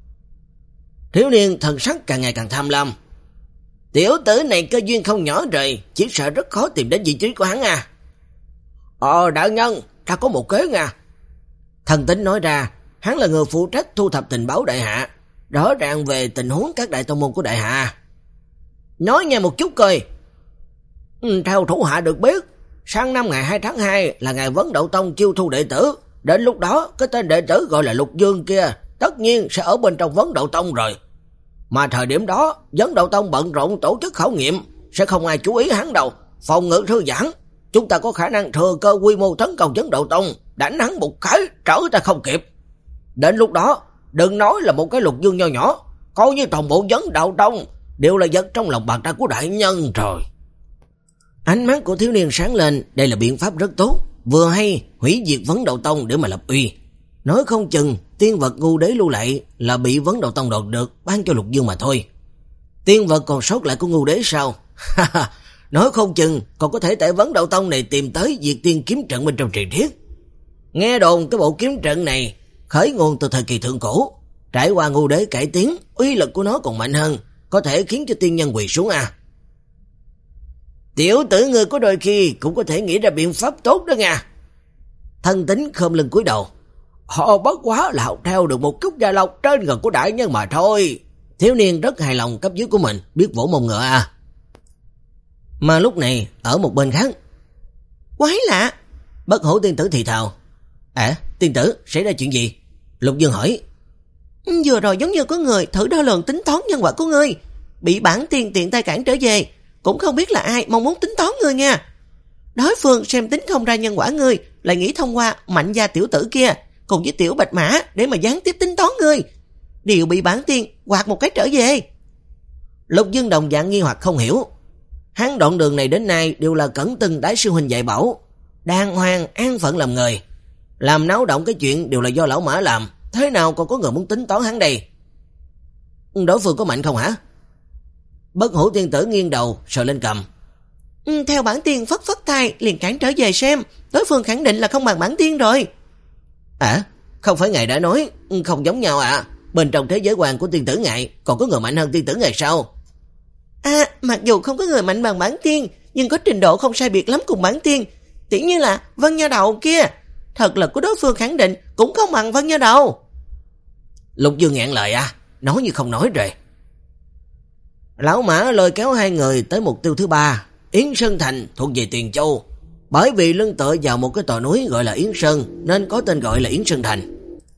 Thiếu niên thần sắc càng ngày càng tham lam. Tiểu tử này cơ duyên không nhỏ rồi, chỉ sợ rất khó tìm đến vị trí của hắn à. Ờ đạo nhân, ta có một kế nha. Thần Tính nói ra, hắn là người phụ trách thu thập tình báo đại hạ, rõ ràng về tình huống các đại tông môn của đại hạ. Nói nghe một chút coi. Ừ, theo thủ hạ được biết, sang năm ngày hai tháng hai là ngày Vấn Đậu Tông chiêu thu đệ tử. Đến lúc đó, cái tên đệ tử gọi là Lục Dương kia tất nhiên sẽ ở bên trong Vấn Đậu Tông rồi. Mà thời điểm đó, Vấn Đậu Tông bận rộn tổ chức khảo nghiệm, sẽ không ai chú ý hắn đâu. Phòng ngự thư giãn, chúng ta có khả năng thừa cơ quy mô tấn công Vấn Đậu Tông, đánh hắn một cái trở ta không kịp. Đến lúc đó, đừng nói là một cái Lục Dương nho nhỏ, coi như toàn bộ Vấn Đậu Tông đều là vật trong lòng bàn tay của đại nhân rồi. Ánh mắt của thiếu niên sáng lên, đây là biện pháp rất tốt, vừa hay hủy diệt Vấn Đậu Tông để mà lập uy. Nói không chừng tiên vật Ngô đế lưu lại là bị Vấn Đậu Tông đoạt được, ban cho Lục Dương mà thôi. Tiên vật còn sót lại của Ngô đế sao? Nói không chừng còn có thể tại Vấn Đậu Tông này tìm tới diệt tiên kiếm trận bên trong truyền thuyết. Nghe đồn cái bộ kiếm trận này khởi nguồn từ thời kỳ thượng cổ, trải qua Ngô đế cải tiến, uy lực của nó còn mạnh hơn, có thể khiến cho tiên nhân quỳ xuống à. Tiểu tử ngươi có đôi khi cũng có thể nghĩ ra biện pháp tốt đó nha. Thân Tính khom lưng cúi đầu. Họ bất quá là học theo được một chút gia lộc trên gần của đại nhân mà thôi. Thiếu niên rất hài lòng cấp dưới của mình, biết vỗ mông ngựa à. Mà lúc này ở một bên khác, quái lạ. Bất Hổ tiên tử thì thào. À, tiên tử, xảy ra chuyện gì? Lục Dương hỏi. Vừa rồi giống như có người thử đo lường tính toán nhân quả của ngươi, bị bản tiên tiện tay cản trở về. Cũng không biết là ai mong muốn tính toán ngươi nha. Đối phương xem tính không ra nhân quả ngươi, lại nghĩ thông qua Mạnh gia tiểu tử kia cùng với tiểu bạch mã để mà gián tiếp tính toán ngươi, đều bị bản tiên quạt một cái trở về. Lục Dương đồng dạng nghi hoặc không hiểu. Hắn đoạn đường này đến nay đều là cẩn từng đái sư huynh dạy bảo, đàng hoàng an phận làm người, làm náo động cái chuyện đều là do lão mã làm, thế nào còn có người muốn tính toán hắn đây? Đối phương có mạnh không hả? Bất Hủ tiên tử nghiêng đầu sờ lên cầm. Ừ, theo bản tiên phất phất tay liền cản trở về xem, đối phương khẳng định là không bằng bản tiên rồi. À, không phải ngài đã nói không giống nhau à? Bên trong thế giới quan của tiên tử ngài còn có người mạnh hơn tiên tử ngài sao? À, mặc dù không có người mạnh bằng bản tiên, nhưng có trình độ không sai biệt lắm cùng bản tiên. Tỉ như là Vân Nha Đầu kia, thật lực của đối phương khẳng định cũng không bằng Vân Nha Đầu. Lục Dương ngẹn lời à, nói như không nói rồi. Lão Mã lôi kéo hai người tới mục tiêu thứ ba. Yến Sơn Thành thuộc về Tiền Châu. Bởi vì lưng tựa vào một cái tòa núi gọi là Yến Sơn, nên có tên gọi là Yến Sơn Thành.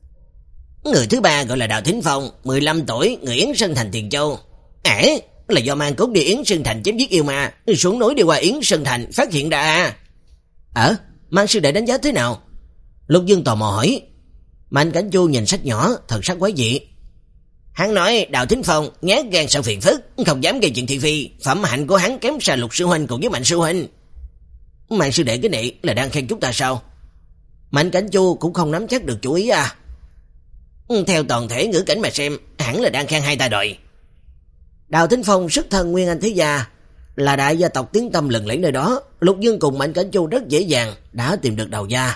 Người thứ ba gọi là Đào Thính Phong, mười lăm tuổi, người Yến Sơn Thành Tiền Châu. Ế, là do mang cốt đi Yến Sơn Thành chém giết yêu ma, xuống núi đi qua Yến Sơn Thành phát hiện ra à. Ờ, Mang sư đệ đánh giá thế nào? Lục Dương tò mò hỏi. Mạnh Cảnh Chu nhìn sách nhỏ, thần sắc quái dị. Hắn nói Đào Thính Phong nhát gan sợ phiền phức, không dám gây chuyện thị phi, phẩm hạnh của hắn kém xa Lục sư huynh cùng với Mạnh sư huynh. Mạnh sư đệ cái này là đang khen chúng ta sao? Mạnh Cảnh Chu cũng không nắm chắc được chủ ý à. Theo toàn thể ngữ cảnh mà xem, hẳn là đang khen hai ta đội. Đào Thính Phong xuất thân Nguyên Anh thế gia, là đại gia tộc tiếng tăm lừng lẫy nơi đó. Lục Dương cùng Mạnh Cảnh Chu rất dễ dàng đã tìm được Đào gia.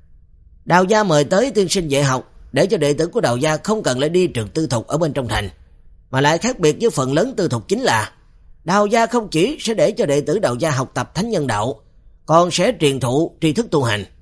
Đào gia mời tới tiên sinh dạy học, để cho đệ tử của Đào gia không cần lại đi trường tư thục ở bên trong thành, mà lại khác biệt với phần lớn tư thục chính là Đào gia không chỉ sẽ để cho đệ tử Đào gia học tập thánh nhân đạo, còn sẽ truyền thụ tri thức tu hành.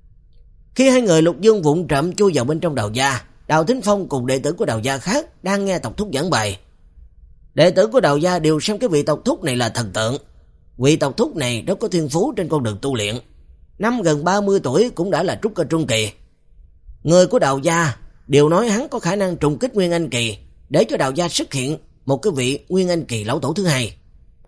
Khi hai người Lục Dương vụng trộm chui vào bên trong Đào gia, Đào Thính Phong cùng đệ tử của Đào gia khác đang nghe tộc thúc giảng bài. Đệ tử của Đào gia đều xem cái vị tộc thúc này là thần tượng. Vị tộc thúc này rất có thiên phú trên con đường tu luyện, năm gần ba mươi tuổi cũng đã là trúc cơ trung kỳ. Người của Đào gia đều nói hắn có khả năng trùng kích Nguyên Anh kỳ, để cho Đào gia xuất hiện một cái vị Nguyên Anh kỳ lão tổ thứ hai.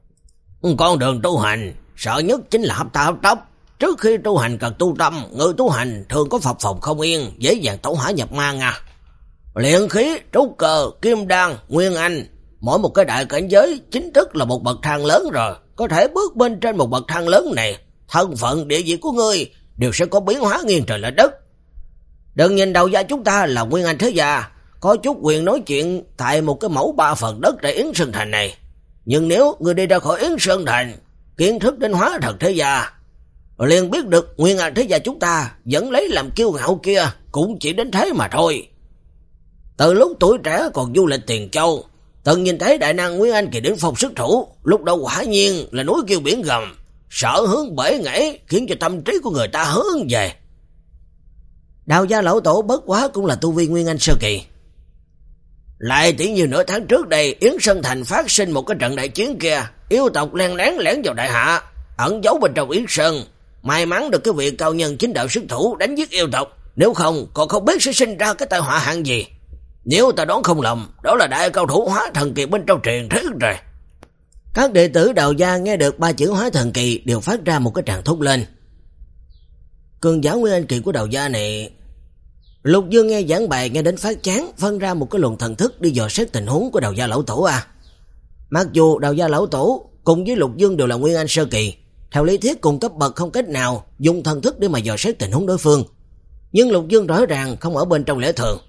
Con đường tu hành sợ nhất chính là hấp ta hấp tốc. Trước khi tu hành cần tu tâm, người tu hành thường có phập phồng không yên, dễ dàng tẩu hỏa nhập ma à. Luyện khí, trúc cơ, kim đan, Nguyên Anh, mỗi một cái đại cảnh giới chính thức là một bậc thang lớn rồi. Có thể bước bên trên một bậc thang lớn này, thân phận địa vị của ngươi đều sẽ có biến hóa nghiêng trời lệch đất. Đừng nhìn Đào gia chúng ta là Nguyên Anh thế gia, có chút quyền nói chuyện tại một cái mẫu ba phần đất tại Yến Sơn Thành này. Nhưng nếu ngươi đi ra khỏi Yến Sơn Thành, kiến thức đến hóa thần thế gia, liền biết được Nguyên Anh thế gia chúng ta vẫn lấy làm kiêu ngạo kia cũng chỉ đến thế mà thôi. Từ lúc tuổi trẻ còn du lịch Tiền Châu, từng nhìn thấy đại năng Nguyên Anh kỳ đỉnh phong xuất thủ, lúc đầu quả nhiên là núi kêu biển gầm, sợ hướng bể ngảy, khiến cho tâm trí của người ta hướng về. Đào gia lão tổ bất quá cũng là tu vi Nguyên Anh sơ kỳ. Lại tỷ như nửa tháng trước đây, Yến Sơn Thành phát sinh một cái trận đại chiến kia, yêu tộc len lén lẻn vào đại hạ, ẩn giấu bên trong Yến Sơn. May mắn được cái vị cao nhân chính đạo xuất thủ đánh giết yêu tộc, nếu không còn không biết sẽ sinh ra cái tai họa hạng gì. Nếu ta đoán không lầm, đó là đại cao thủ hóa thần kỳ bên trong truyền thuyết rồi. Các đệ tử Đào gia nghe được ba chữ hóa thần kỳ đều phát ra một cái tràng thốt lên. Cường giả Nguyên Anh kỳ của Đào gia này. Lục Dương nghe giảng bài nghe đến phát chán, phân ra một cái luồng thần thức đi dò xét tình huống của Đào gia lão tổ à. Mặc dù Đào gia lão tổ cùng với Lục Dương đều là Nguyên Anh sơ kỳ, theo lý thuyết cùng cấp bậc không cách nào dùng thần thức để mà dò xét tình huống đối phương, nhưng Lục Dương rõ ràng không ở bên trong lẽ thường.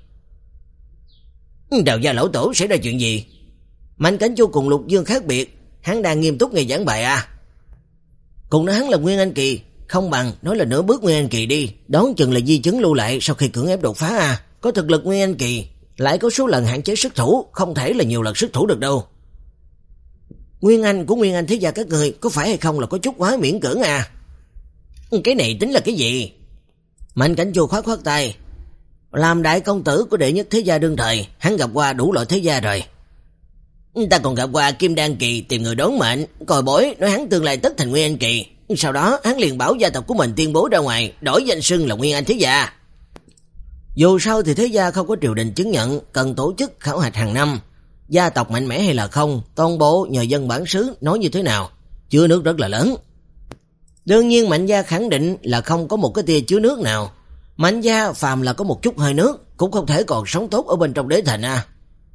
Đào gia lão tổ xảy ra chuyện gì? Mạnh Cảnh Chu cùng Lục Dương khác biệt, hắn đang nghiêm túc nghe giảng bài à. Cùng nói hắn là Nguyên Anh kỳ, không bằng nói là nửa bước Nguyên Anh kỳ đi, đón chừng là di chứng lưu lại sau khi cưỡng ép đột phá à. Có thực lực Nguyên Anh kỳ, lại có số lần hạn chế xuất thủ, không thể là nhiều lần xuất thủ được đâu. Nguyên Anh của Nguyên Anh thế gia các người có phải hay không là có chút quá miễn cưỡng à? Cái này tính là cái gì? Mạnh Cảnh Chu khoát khoát tay. Làm đại công tử của đệ nhất thế gia đương thời, hắn gặp qua đủ loại thế gia rồi. Ta còn gặp qua Kim Đan kỳ tìm người đón mệnh, còi bối nói hắn tương lai tất thành Nguyên Anh kỳ. Sau đó hắn liền bảo gia tộc của mình tuyên bố ra ngoài, đổi danh xưng là Nguyên Anh thế gia. Dù sao thì thế gia không có triều đình chứng nhận, cần tổ chức khảo hạch hàng năm. Gia tộc mạnh mẽ hay là không, toàn bộ nhờ dân bản xứ nói như thế nào, chứa nước rất là lớn. Đương nhiên Mạnh gia khẳng định là không có một cái tia chứa nước nào. Mạnh gia phàm là có một chút hơi nước cũng không thể còn sống tốt ở bên trong đế thành à.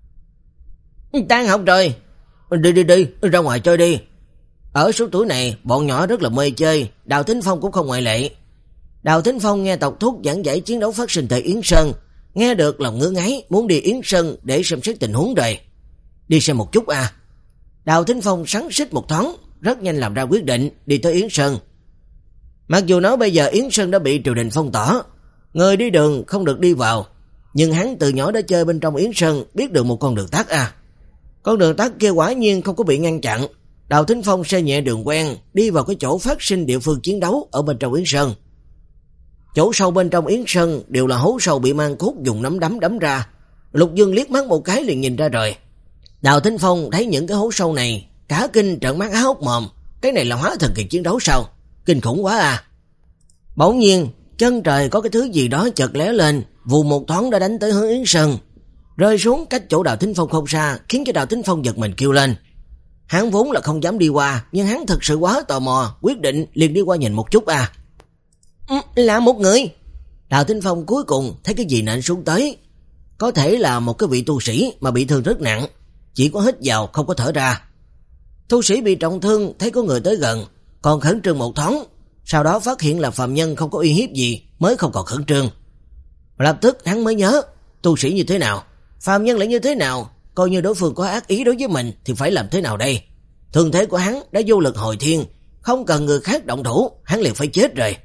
Tan học rồi, đi đi đi, ra ngoài chơi đi. Ở số tuổi này bọn nhỏ rất là mê chơi, Đào Thính Phong cũng không ngoại lệ. Đào Thính Phong nghe tộc thúc giảng giải chiến đấu phát sinh tại Yến Sơn, nghe được lòng ngứa ngáy muốn đi Yến Sơn để xem xét tình huống rồi. Đi xem một chút à. Đào Thính Phong sắn xít một thoáng, rất nhanh làm ra quyết định đi tới Yến Sơn. Mặc dù nói bây giờ Yến Sơn đã bị triều đình phong tỏa, người đi đường không được đi vào, nhưng hắn từ nhỏ đã chơi bên trong Yến Sơn, biết được một con đường tắt à. Con đường tắt kia quả nhiên không có bị ngăn chặn. Đào Thính Phong xe nhẹ đường quen, đi vào cái chỗ phát sinh địa phương chiến đấu ở bên trong Yến Sơn. Chỗ sâu bên trong Yến Sơn đều là hố sâu bị mang cốt dùng nắm đấm đấm ra. Lục Dương liếc mắt một cái liền nhìn ra rồi. Đào Thính Phong thấy những cái hố sâu này, cả kinh trợn mắt há hốc mồm. Cái này là hóa thần kỳ chiến đấu sao? Kinh khủng quá à. Bỗng nhiên, chân trời có cái thứ gì đó chợt lóe lên, vù một thoáng đã đánh tới hướng Yến Sơn, rơi xuống cách chỗ Đào Thính Phong không xa, khiến cho Đào Thính Phong giật mình kêu lên. Hắn vốn là không dám đi qua, nhưng hắn thật sự quá tò mò, quyết định liền đi qua nhìn một chút à. Ừ, là một người. Đào Thính Phong cuối cùng thấy cái gì nện xuống tới. Có thể là một cái vị tu sĩ mà bị thương rất nặng, chỉ có hít vào không có thở ra. Tu sĩ bị trọng thương thấy có người tới gần, còn khẩn trương một thoáng, sau đó phát hiện là phàm nhân không có uy hiếp gì mới không còn khẩn trương. Lập tức hắn mới nhớ, tu sĩ như thế nào, phàm nhân lại như thế nào, coi như đối phương có ác ý đối với mình thì phải làm thế nào đây. Thương thế của hắn đã vô lực hồi thiên, không cần người khác động thủ, hắn liền phải chết rồi.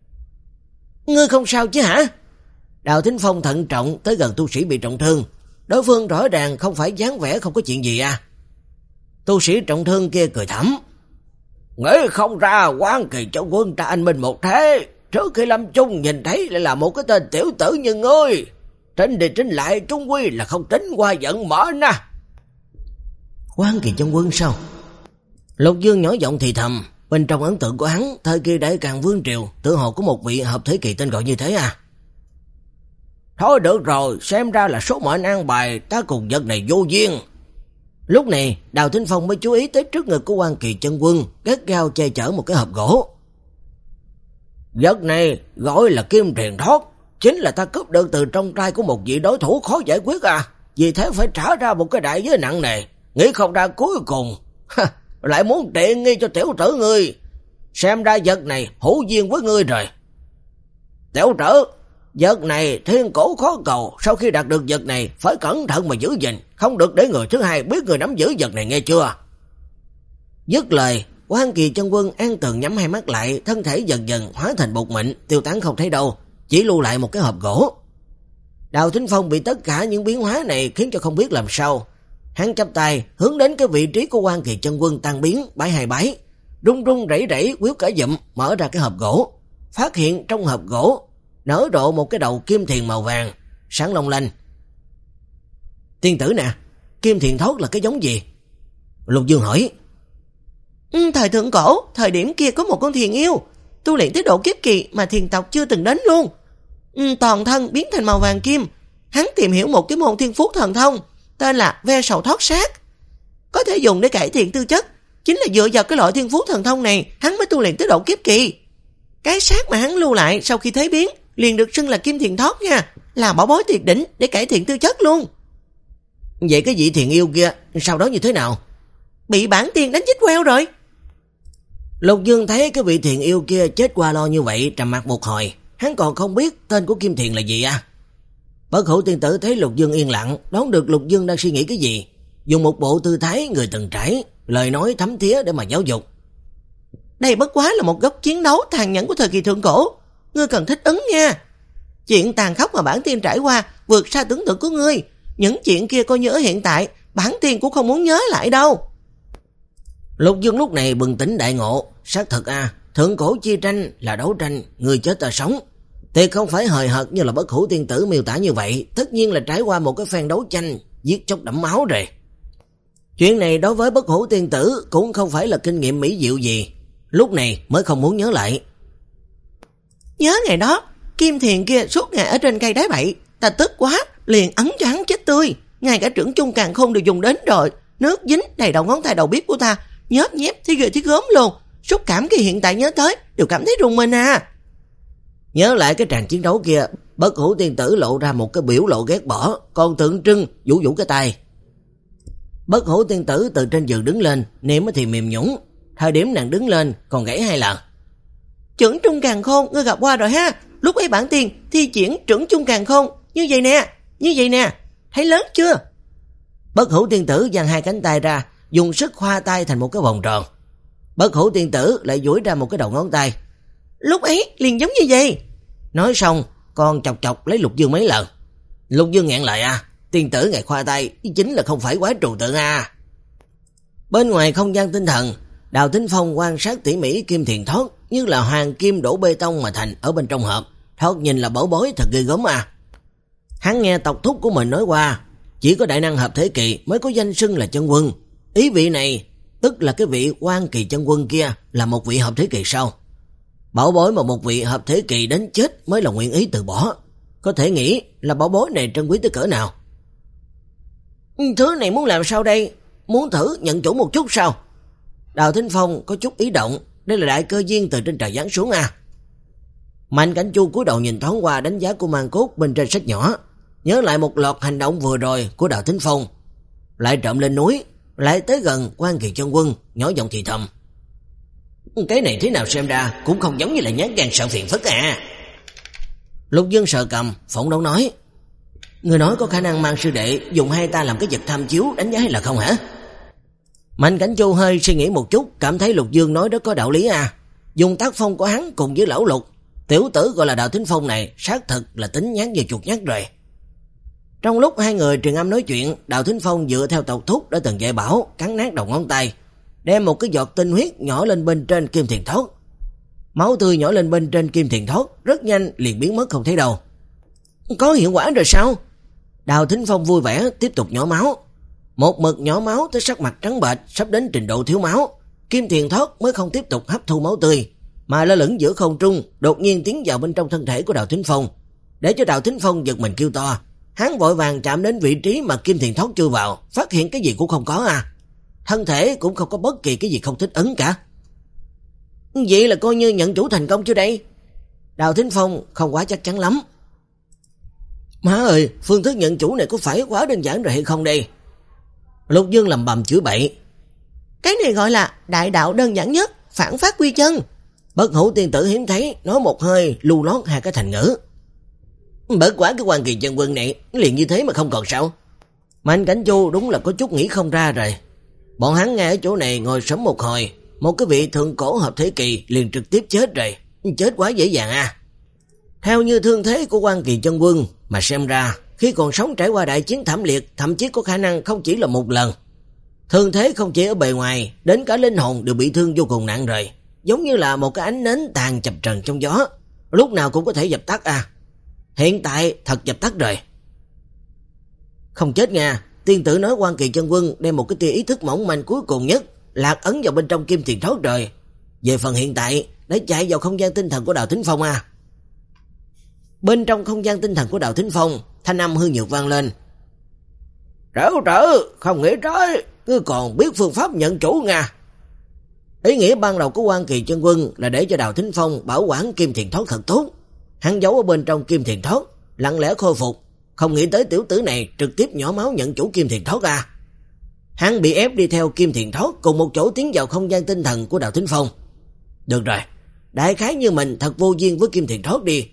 Ngươi không sao chứ hả? Đào Thính Phong thận trọng tới gần tu sĩ bị trọng thương. Đối phương rõ ràng không phải dáng vẻ không có chuyện gì à. Tu sĩ trọng thương kia cười thầm. Nghĩ không ra Quan Kỳ Chân Quân ta anh minh một thế, trước khi lâm chung nhìn thấy lại là một cái tên tiểu tử như ngươi. Trinh đi trinh lại trung quy là không tính qua giận mở nè. Quan Kỳ Chân Quân sao? Lục Dương nhỏ giọng thì thầm. Bên trong ấn tượng của hắn, thời kỳ Đại Càn Vương Triều tự hồ có một vị hợp thế kỳ tên gọi như thế à. Thôi được rồi, xem ra là số mệnh an bài, ta cùng vật này vô duyên. Lúc này Đào Thính Phong mới chú ý tới trước ngực của Quan Kỳ Chân Quân, gắt gao che chở một cái hộp gỗ. Vật này gọi là kim thiền thoát, chính là ta cướp được từ trong tay của một vị đối thủ khó giải quyết à. Vì thế phải trả ra một cái đại giới nặng nề, nghĩ không ra cuối cùng lại muốn tiện nghi cho tiểu tử ngươi. Xem ra vật này hữu duyên với ngươi rồi. Tiểu tử, vật này thiên cổ khó cầu, sau khi đạt được vật này phải cẩn thận mà giữ gìn, không được để người thứ hai biết người nắm giữ vật này, nghe chưa? Dứt lời, Quan Kỳ Chân Quân an tường nhắm hai mắt lại, thân thể dần dần hóa thành bột mịn, tiêu tán không thấy đâu, chỉ lưu lại một cái hộp gỗ. Đào Thính Phong bị tất cả những biến hóa này khiến cho không biết làm sao. Hắn chắp tay hướng đến cái vị trí của Quan Kỳ Chân Quân tan biến, bái hai bái, run run rẩy rẩy quýu cả dụm mở ra cái hộp gỗ, phát hiện trong hộp gỗ nở rộ một cái đầu kim thiền màu vàng, sáng long lanh. Tiên tử nè, kim thiền thoát là cái giống gì? Lục Dương hỏi. Ừ, thời thượng cổ, thời điểm kia có một con thiền yêu, tu luyện tới độ kiếp kỳ mà thiền tộc chưa từng đến luôn. Ừ, toàn thân biến thành màu vàng kim. Hắn tìm hiểu một cái môn thiên phú thần thông, tên là ve sầu thoát sát. Có thể dùng để cải thiện tư chất. Chính là dựa vào cái loại thiên phú thần thông này, hắn mới tu luyện tới độ kiếp kỳ. Cái xác mà hắn lưu lại sau khi thế biến liền được xưng là kim thiền thoát nha, là bảo bối tuyệt đỉnh để cải thiện tư chất luôn. Vậy cái vị thiền yêu kia sau đó như thế nào? Bị bản tiên đánh chết queo rồi. Lục Dương thấy cái vị thiền yêu kia chết qua lo như vậy, trầm mặt một hồi. Hắn còn không biết tên của kim thiền là gì à? Bất Hữu tiên tử thấy Lục Dương yên lặng, đoán được Lục Dương đang suy nghĩ cái gì, dùng một bộ tư thái người từng trải, lời nói thấm thía để mà giáo dục. Đây bất quá là một góc chiến đấu tàn nhẫn của thời kỳ thượng cổ, ngươi cần thích ứng nha. Chuyện tàn khốc mà bản tiên trải qua vượt xa tưởng tượng của ngươi, những chuyện kia coi như ở hiện tại bản tiên cũng không muốn nhớ lại đâu. Lục Dương lúc này bừng tỉnh đại ngộ, xác thực a, à, thượng cổ chi tranh là đấu tranh người chết ta sống, tuyệt không phải hời hợt như là Bất Hữu tiên tử miêu tả như vậy, tất nhiên là trải qua một cái phen đấu tranh giết chóc đẫm máu rồi. Chuyện này đối với Bất Hữu tiên tử cũng không phải là kinh nghiệm mỹ diệu gì, lúc này mới không muốn nhớ lại. Nhớ ngày đó, kim thiền kia suốt ngày ở trên cây đáy bậy, ta tức quá, liền ấn cho hắn chết tươi, ngay cả trưởng chung càn khôn đều dùng đến rồi, nước dính đầy đầu ngón tay đầu bếp của ta, nhớp nhép thì ghê thì gớm luôn, xúc cảm khi hiện tại nhớ tới đều cảm thấy rùng mình à. Nhớ lại cái tràng chiến đấu kia, Bất Hữu tiên tử lộ ra một cái biểu lộ ghét bỏ, còn tượng trưng vũ vũ cái tay. Bất Hữu tiên tử từ trên giường đứng lên, niệm thì mềm nhũn, thời điểm nàng đứng lên còn gãy hai lần. Trưởng trung càn khôn ngươi gặp qua rồi ha, lúc ấy bản tiên thi triển trưởng trung càn khôn như vậy nè, như vậy nè, thấy lớn chưa? Bất Hữu tiên tử giang hai cánh tay ra, dùng sức khoa tay thành một cái vòng tròn. Bất Hủ tiên tử lại duỗi ra một cái đầu ngón tay. Lúc ấy liền giống như vậy. Nói xong, còn chọc chọc lấy Lục Dương mấy lần. Lục Dương nghẹn lại à, tiên tử ngài khoa tay chính là không phải quái trừu tượng à. Bên ngoài không gian tinh thần, Đào Thính Phong quan sát tỉ mỉ kim thiền thót như là hoàng kim đổ bê tông mà thành ở bên trong hộp, thoạt nhìn là bảo bối thật ghê gớm à. Hắn nghe tộc thúc của mình nói qua, chỉ có đại năng hợp thế kỳ mới có danh xưng là chân quân. Ý vị này, tức là cái vị quan kỳ chân quân kia là một vị hợp thế kỳ sau. Bảo bối mà một vị hợp thế kỳ đến chết mới là nguyện ý từ bỏ. Có thể nghĩ là bảo bối này trân quý tới cỡ nào. Thứ này muốn làm sao đây? Muốn thử nhận chủ một chút sao? Đào Thính Phong có chút ý động. Đây là đại cơ duyên từ trên trời giáng xuống à. Mạnh Cảnh Chu cúi đầu nhìn thoáng qua đánh giá của mang cốt bên trên sách nhỏ, nhớ lại một loạt hành động vừa rồi của Đào Thính Phong, lại trộm lên núi, lại tới gần quan kỳ chân quân, nhỏ giọng thì thầm. Cái này thế nào xem ra cũng không giống như là nhát gan sợ phiền phức à. Lục Dương sợ cầm, phỏng đấu nói. Người nói có khả năng mang sư đệ dùng hai ta làm cái vật tham chiếu đánh giá hay là không hả? Mạnh Cảnh Chu hơi suy nghĩ một chút, cảm thấy Lục Dương nói đó có đạo lý à. Dùng tác phong của hắn cùng với lão Lục, tiểu tử gọi là Đào Thính Phong này xác thực là tính nhát như chuột nhát rồi. Trong lúc hai người truyền âm nói chuyện, Đào Thính Phong dựa theo tộc thúc đã từng dạy bảo, cắn nát đầu ngón tay, đem một cái giọt tinh huyết nhỏ lên bên trên kim thiền thót. Máu tươi nhỏ lên bên trên kim thiền thót, rất nhanh liền biến mất không thấy đâu. Có hiệu quả rồi sao? Đào Thính Phong vui vẻ tiếp tục nhỏ máu. Một mực nhỏ máu tới sắc mặt trắng bệch, sắp đến trình độ thiếu máu, kim thiền thót mới không tiếp tục hấp thu máu tươi, mà lơ lửng giữa không trung, đột nhiên tiến vào bên trong thân thể của Đào Thính Phong, để cho Đào Thính Phong giật mình kêu to. Hắn vội vàng chạm đến vị trí mà kim thiền thót chui vào, phát hiện cái gì cũng không có à. Thân thể cũng không có bất kỳ cái gì không thích ứng cả. Vậy là coi như nhận chủ thành công chưa đây? Đào Thính Phong không quá chắc chắn lắm. Má ơi, phương thức nhận chủ này có phải quá đơn giản rồi hay không đây? Lục Dương lầm bầm chửi bậy. Cái này gọi là đại đạo đơn giản nhất, phản phát quy chân. Bất Hủ tiên tử hiếm thấy nói một hơi lưu lót hai cái thành ngữ. Bất quá cái quan kỳ chân quân này liền như thế mà không còn sao? Mạnh Cảnh Chu đúng là có chút nghĩ không ra rồi. Bọn hắn ngay ở chỗ này ngồi sớm một hồi, một cái vị thượng cổ hợp thế kỳ liền trực tiếp chết rồi. Chết quá dễ dàng à. Theo như thương thế của quan kỳ chân quân mà xem ra, khi còn sống trải qua đại chiến thảm liệt, thậm chí có khả năng không chỉ là một lần. Thương thế không chỉ ở bề ngoài, đến cả linh hồn đều bị thương vô cùng nặng rồi, giống như là một cái ánh nến tàn chập trần trong gió, lúc nào cũng có thể dập tắt à. Hiện tại thật dập tắt rồi. Không chết nha, tiên tử nói quan kỳ chân quân đem một cái tia ý thức mỏng manh cuối cùng nhất lạc ấn vào bên trong kim thiền thót rồi. Về phần hiện tại đã chạy vào không gian tinh thần của Đào Thính Phong à. Bên trong không gian tinh thần của Đào Thính Phong, thanh âm hư nhược vang lên. Trở trở, không nghĩ tới, ngươi còn biết phương pháp nhận chủ nha. Ý nghĩa ban đầu của quan kỳ chân quân là để cho Đào Thính Phong bảo quản kim thiền thót thật tốt. Hắn giấu ở bên trong kim thiền thót, lặng lẽ khôi phục, không nghĩ tới tiểu tử này trực tiếp nhỏ máu nhận chủ kim thiền thót à. Hắn bị ép đi theo kim thiền thót cùng một chỗ tiến vào không gian tinh thần của Đào Thính Phong. Được rồi, đại khái như mình thật vô duyên với kim thiền thót đi.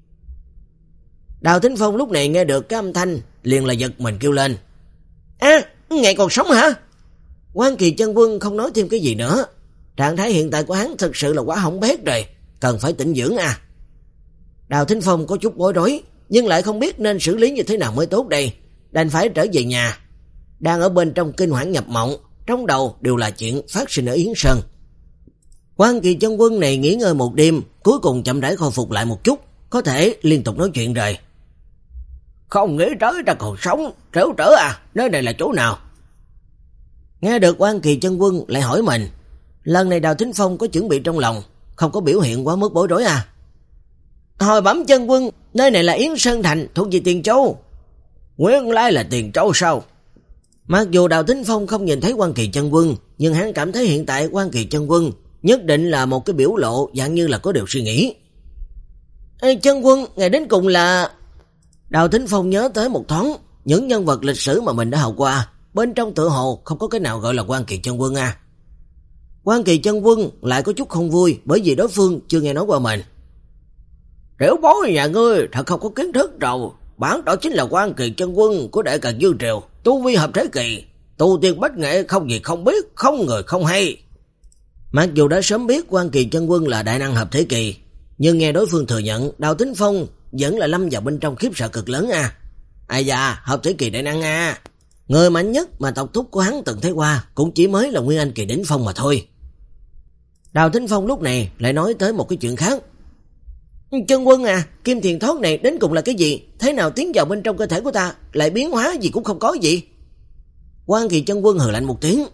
Đào Thính Phong lúc này nghe được cái âm thanh, liền là giật mình kêu lên. À, ngài còn sống hả? Quan kỳ chân quân không nói thêm cái gì nữa. Trạng thái hiện tại của hắn thực sự là quá hỏng bét rồi, cần phải tĩnh dưỡng à. Đào Thính Phong có chút bối rối, nhưng lại không biết nên xử lý như thế nào mới tốt đây, đành phải trở về nhà. Đang ở bên trong kinh hoảng nhập mộng, trong đầu đều là chuyện phát sinh ở Yến Sơn. Quan kỳ chân quân này nghỉ ngơi một đêm, cuối cùng chậm rãi khôi phục lại một chút, có thể liên tục nói chuyện rồi. Không nghĩ tới ta còn sống, trở trở à, nơi này là chỗ nào? Nghe được quan kỳ chân quân lại hỏi mình. Lần này Đào Thính Phong có chuẩn bị trong lòng, không có biểu hiện quá mức bối rối à. Hồi bẩm chân quân, nơi này là Yến Sơn Thành, thuộc về Tiền Châu. Nguyên lai là Tiền Châu sao? Mặc dù Đào Thính Phong không nhìn thấy quan kỳ chân quân, nhưng hắn cảm thấy hiện tại quan kỳ chân quân nhất định là một cái biểu lộ dạng như là có điều suy nghĩ. Ê, chân quân, ngày đến cùng là... Đào Thính Phong nhớ tới một thoáng những nhân vật lịch sử mà mình đã học qua, bên trong tự hồ không có cái nào gọi là quan kỳ chân quân à. Quan kỳ chân quân lại có chút không vui, bởi vì đối phương chưa nghe nói qua mình. Tiểu bối nhà ngươi thật không có kiến thức rồi, bản đó chính là quan kỳ chân quân của Đại Càn Dương Triều, tu vi hợp thế kỳ, tu tiên bách nghệ không gì không biết, không người không hay. Mặc dù đã sớm biết Quan Kỳ Chân Quân là đại năng hợp thể kỳ, nhưng nghe đối phương thừa nhận, Đào Tính Phong vẫn là lâm vào bên trong khiếp sợ cực lớn à. Ai da, hợp thể kỳ đại năng à. Người mạnh nhất mà tộc thúc của hắn từng thấy qua cũng chỉ mới là Nguyên Anh kỳ đỉnh phong mà thôi. Đào Tính Phong lúc này lại nói tới một cái chuyện khác. Chân Quân à, kim thiền thoát này đến cùng là cái gì? Thế nào tiến vào bên trong cơ thể của ta lại biến hóa gì cũng không có gì? Quan Kỳ Chân Quân hừ lạnh một tiếng.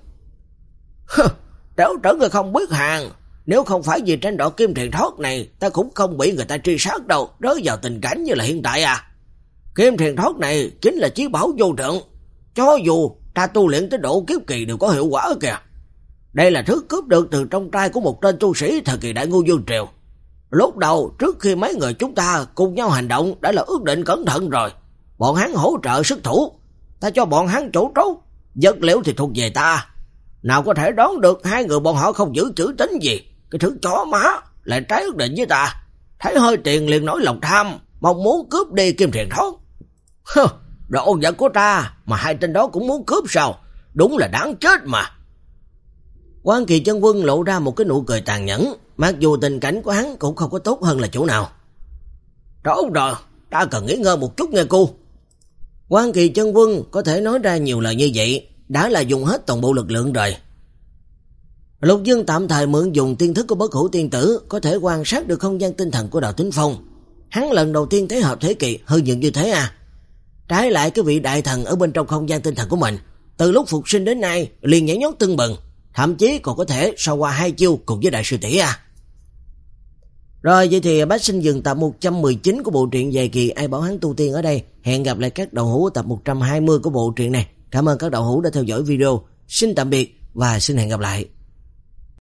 Trảo trở người không biết hàng. Nếu không phải vì tranh đoạt kim thiền thoát này, ta cũng không bị người ta truy sát đâu, rơi vào tình cảnh như là hiện tại à. Kim thiền thoát này chính là chí bảo vô thượng. Cho dù ta tu luyện tới độ kiếp kỳ đều có hiệu quả kìa. Đây là thứ cướp được từ trong trai của một tên tu sĩ thời kỳ Đại Ngô Vương Triều. Lúc đầu, trước khi mấy người chúng ta cùng nhau hành động đã là ước định cẩn thận rồi. Bọn hắn hỗ trợ sức thủ. Ta cho bọn hắn chỗ trốt. Vật liệu thì thuộc về ta. Nào có thể đoán được hai người bọn họ không giữ chữ tín gì. Cái thứ chó má lại trái ước định với ta. Thấy hơi tiền liền nổi lòng tham, mong muốn cướp đi kim thiền thoát. Hơ, đồ vật của ta mà hai tên đó cũng muốn cướp sao? Đúng là đáng chết mà. Quan Kỳ Chân Quân lộ ra một cái nụ cười tàn nhẫn, mặc dù tình cảnh của hắn cũng không có tốt hơn là chỗ nào. Tốt rồi, ta cần nghỉ ngơi một chút nghe cô. Quan Kỳ Chân Quân có thể nói ra nhiều lời như vậy, đã là dùng hết toàn bộ lực lượng rồi. Lục Dương tạm thời mượn dùng tiên thức của Bất Hủ Tiên Tử, có thể quan sát được không gian tinh thần của Đào Tính Phong. Hắn lần đầu tiên thấy hợp thế kỳ hư nhận như thế à. Trái lại cái vị đại thần ở bên trong không gian tinh thần của mình, từ lúc phục sinh đến nay liền nhảy nhót tưng bừng, thậm chí còn có thể sau qua hai chiêu cùng với đại sư tỷ à. Rồi vậy thì bác xin dừng tập một trăm mười chín của bộ truyện Dài Kỳ Ai Bảo Hắn Tu Tiên ở đây. Hẹn gặp lại các đầu hữu tập một trăm hai mươi của bộ truyện này. Cảm ơn các đầu hữu đã theo dõi video. Xin tạm biệt và xin hẹn gặp lại.